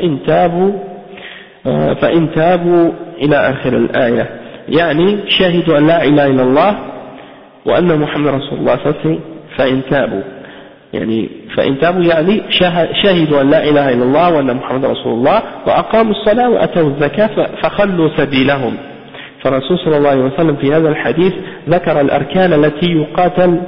فإن تابوا إلى آخر الآية. يعني شهدوا أن لا إله إلا الله وأن محمد رسول الله فإن تابوا يعني شهدوا أن لا إله إلا الله وأن محمد رسول الله وأقاموا الصلاة وأتوا الزكاة فخلوا سبيلهم. فالرسول صلى الله عليه وسلم في هذا الحديث ذكر الأركان التي يقاتل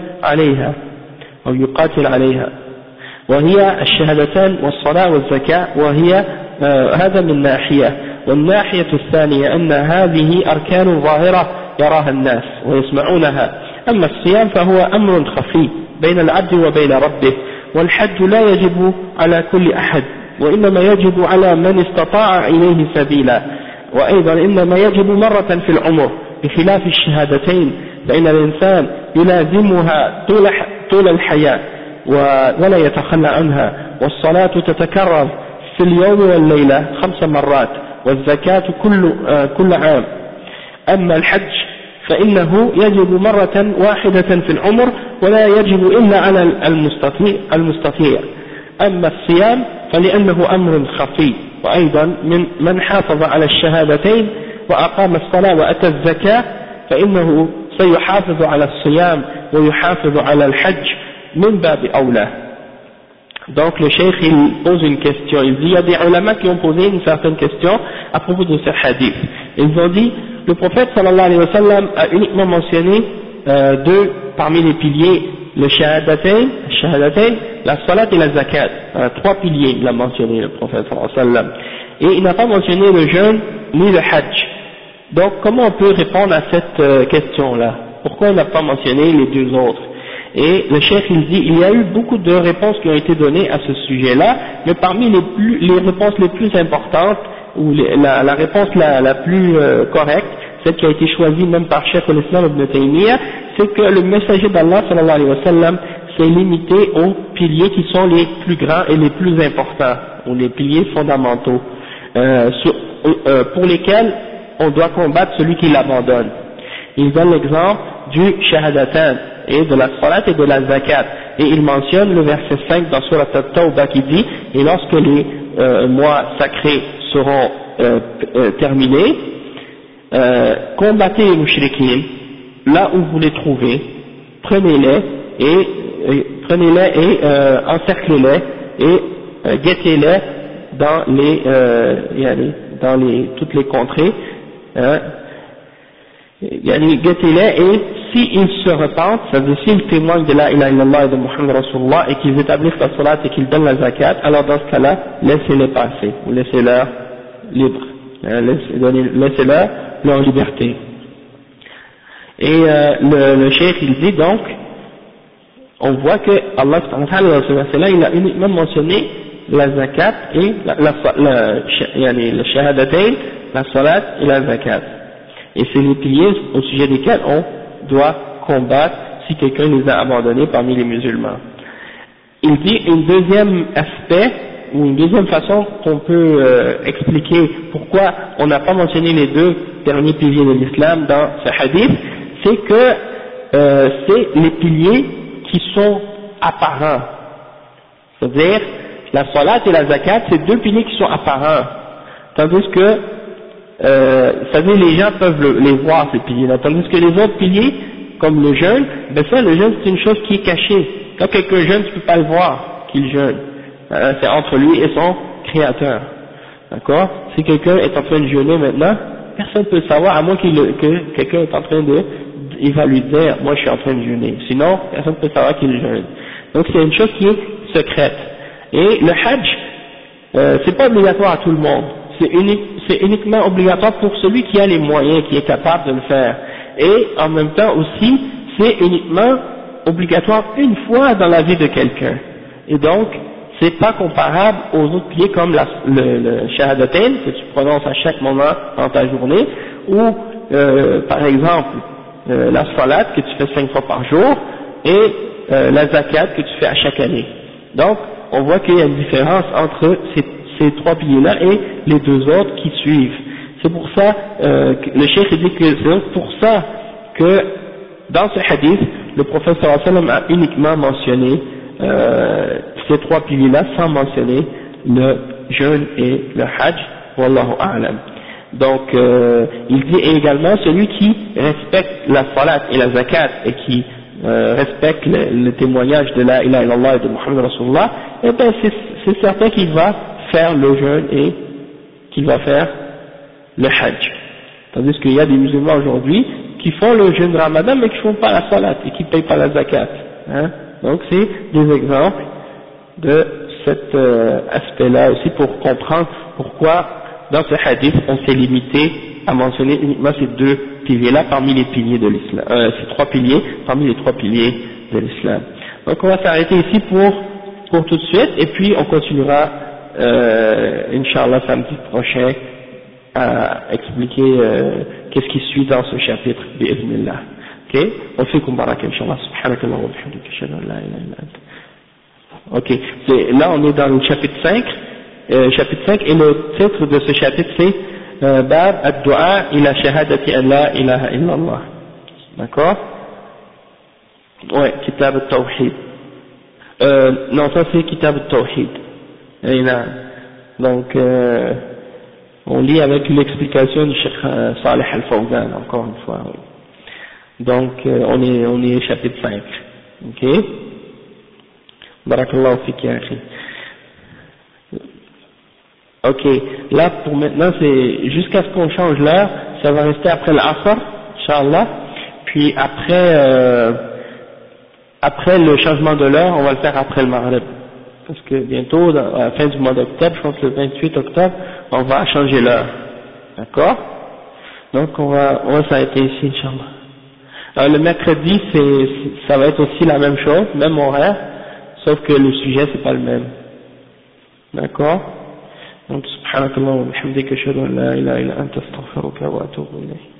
عليها وهي الشهادتان والصلاة والزكاة وهي هذا من ناحية. والناحية الثانية أن هذه أركان ظاهرة يراها الناس ويسمعونها. أما الصيام فهو أمر خفي بين العبد وبين ربه والحج لا يجب على كل أحد وإنما يجب على من استطاع إليه سبيلا وأيضا إنما يجب مرة في العمر بخلاف الشهادتين فإن الإنسان يلازمها طول الحياة ولا يتخلى عنها. والصلاة تتكرر في اليوم والليلة 5 مرات والزكاة كل عام. أما الحج فإنه يجب مرة واحدة في العمر ولا يجب إلا على المستطيع. أما الصيام فلأنه أمر خفي وأيضا من حافظ على الشهادتين وأقام الصلاة وأتى الزكاة فإنه سيحافظ على الصيام ويحافظ على الحج من باب أولى. Donc le cheikh il pose une question, il dit il y a des ulama qui ont posé une certaine question à propos de ce hadith. Ils ont dit le prophète sallallahu alayhi wa sallam a uniquement mentionné deux parmi les piliers, le shahadatain, la salat et la zakat. 3 piliers il a mentionné le prophète sallallahu alayhi wa sallam. Et il n'a pas mentionné le jeûne ni le hajj. Donc comment on peut répondre à cette question-là? Pourquoi il n'a pas mentionné les deux autres? Et le cheikh il dit il y a eu beaucoup de réponses qui ont été données à ce sujet-là, mais parmi les réponses les plus importantes ou la réponse la plus correcte, celle qui a été choisie même par Cheikh al-Islam ibn Taymiyyah, c'est que le messager d'Allah sallallahu alayhi wa sallam s'est limité aux piliers qui sont les plus grands et les plus importants, ou les piliers fondamentaux, pour lesquels on doit combattre celui qui l'abandonne. Il donne l'exemple du shahadatan et de la salat et de la zakat, et il mentionne le verset 5 dans Surat At-Tawbah qui dit: et lorsque les mois sacrés seront terminés, combattez les mushrikines là où vous les trouvez, prenez-les et encerclez-les et guettez-les dans toutes les contrées, guettez-les, et s'ils se repentent, c'est-à-dire s'ils témoignent de la ilaha illallah et de Muhammad Rasulullah et qu'ils établissent la salat et qu'ils donnent la zakat, alors dans ce cas-là, laissez-les passer, ou laissez-leur libre, laissez-leur leur liberté. Et le cheikh il dit donc, on voit que Allah dans ce verset-là, il a uniquement mentionné la zakat et le shahadatayn, la salat et la zakat. Et c'est les piliers au sujet desquels on doit combattre si quelqu'un les a abandonnés parmi les musulmans. Il dit une deuxième aspect, ou une deuxième façon qu'on peut expliquer pourquoi on n'a pas mentionné les deux derniers piliers de l'islam dans ce hadith, c'est que c'est les piliers qui sont apparents. C'est-à-dire, la salat et la zakat, c'est deux piliers qui sont apparents. Tandis que, c'est-à-dire les gens peuvent les voir, ces piliers-là. Tandis que les autres piliers, comme le jeûne, ben ça, le jeûne, c'est une chose qui est cachée. Quand quelqu'un jeûne, tu peux pas le voir qu'il jeûne. C'est entre lui et son créateur. D'accord? Si quelqu'un est en train de jeûner maintenant, personne ne peut le savoir, à moins que quelqu'un est en train il va lui dire, moi je suis en train de jeûner. Sinon, personne ne peut savoir qu'il jeûne. Donc c'est une chose qui est secrète. Et le hajj, c'est pas obligatoire à tout le monde. C'est uniquement obligatoire pour celui qui a les moyens, qui est capable de le faire. Et en même temps aussi, c'est uniquement obligatoire une fois dans la vie de quelqu'un. Et donc, c'est pas comparable aux autres piliers comme le shahadatain que tu prononces à chaque moment dans ta journée, ou par exemple la salat que tu fais 5 fois par jour, et la zakat que tu fais à chaque année. Donc, on voit qu'il y a une différence entre ces trois piliers-là et les deux autres qui suivent. C'est pour ça, le cheikh dit que c'est donc pour ça que dans ce hadith, le prophète sallallahu alayhi wa sallam a uniquement mentionné ces trois piliers-là sans mentionner le jeûne et le hajj, wallahu a'lam. Donc, il dit également celui qui respecte la salat et la zakat et qui respecte le témoignage de la ilaha illallah et de Muhammad Rasulullah, eh ben c'est certain qu'il va faire le jeûne et qu'il va faire le hajj. Tandis qu'il y a des musulmans aujourd'hui qui font le jeûne de Ramadan mais qui ne font pas la salat et qui ne payent pas la zakat. Hein? Donc c'est des exemples de cet aspect-là aussi pour comprendre pourquoi dans ce hadith on s'est limité à mentionner uniquement ces deux piliers-là parmi les piliers de l'islam, ces trois piliers parmi les trois piliers de l'islam. Donc on va s'arrêter ici pour tout de suite et puis on continuera Inch'Allah samedi prochain à expliquer qu'est-ce qui suit dans ce chapitre bi'idhnillah. Ok, on fait comme baraka Inch'Allah. Subhanakallah wa bihamdika ashhadu an la ilaha illa anta. Ok, là on est dans le chapitre 5, et le titre de ce chapitre c'est Bab ad-du'a ila shahadati an la ilaha illallah. D'accord? Ouais, Kitab al-Tawhid. Non, ça c'est Kitab al-Tawhid. Donc, on lit avec l'explication du Cheikh Salih Al-Fawzan, encore une fois. Oui. Donc, on est au chapitre 5. Ok? Barakallahu fik ya akhi. Ok, là pour maintenant c'est jusqu'à ce qu'on change l'heure, ça va rester après l'Asr, Inch'Allah, puis après le changement de l'heure, on va le faire après le Maghrib, parce que bientôt, à la fin du mois d'octobre, je pense que le 28 octobre, on va changer l'heure, d'accord? Donc on va s'arrêter ici, Inch'Allah. Le mercredi, ça va être aussi la même chose, même horaire, sauf que le sujet c'est pas le même, d'accord? Donc, subhanakallah wa bihamdika ashhadu an la ilaha illa anta astaghfiruka wa atubu ilayk.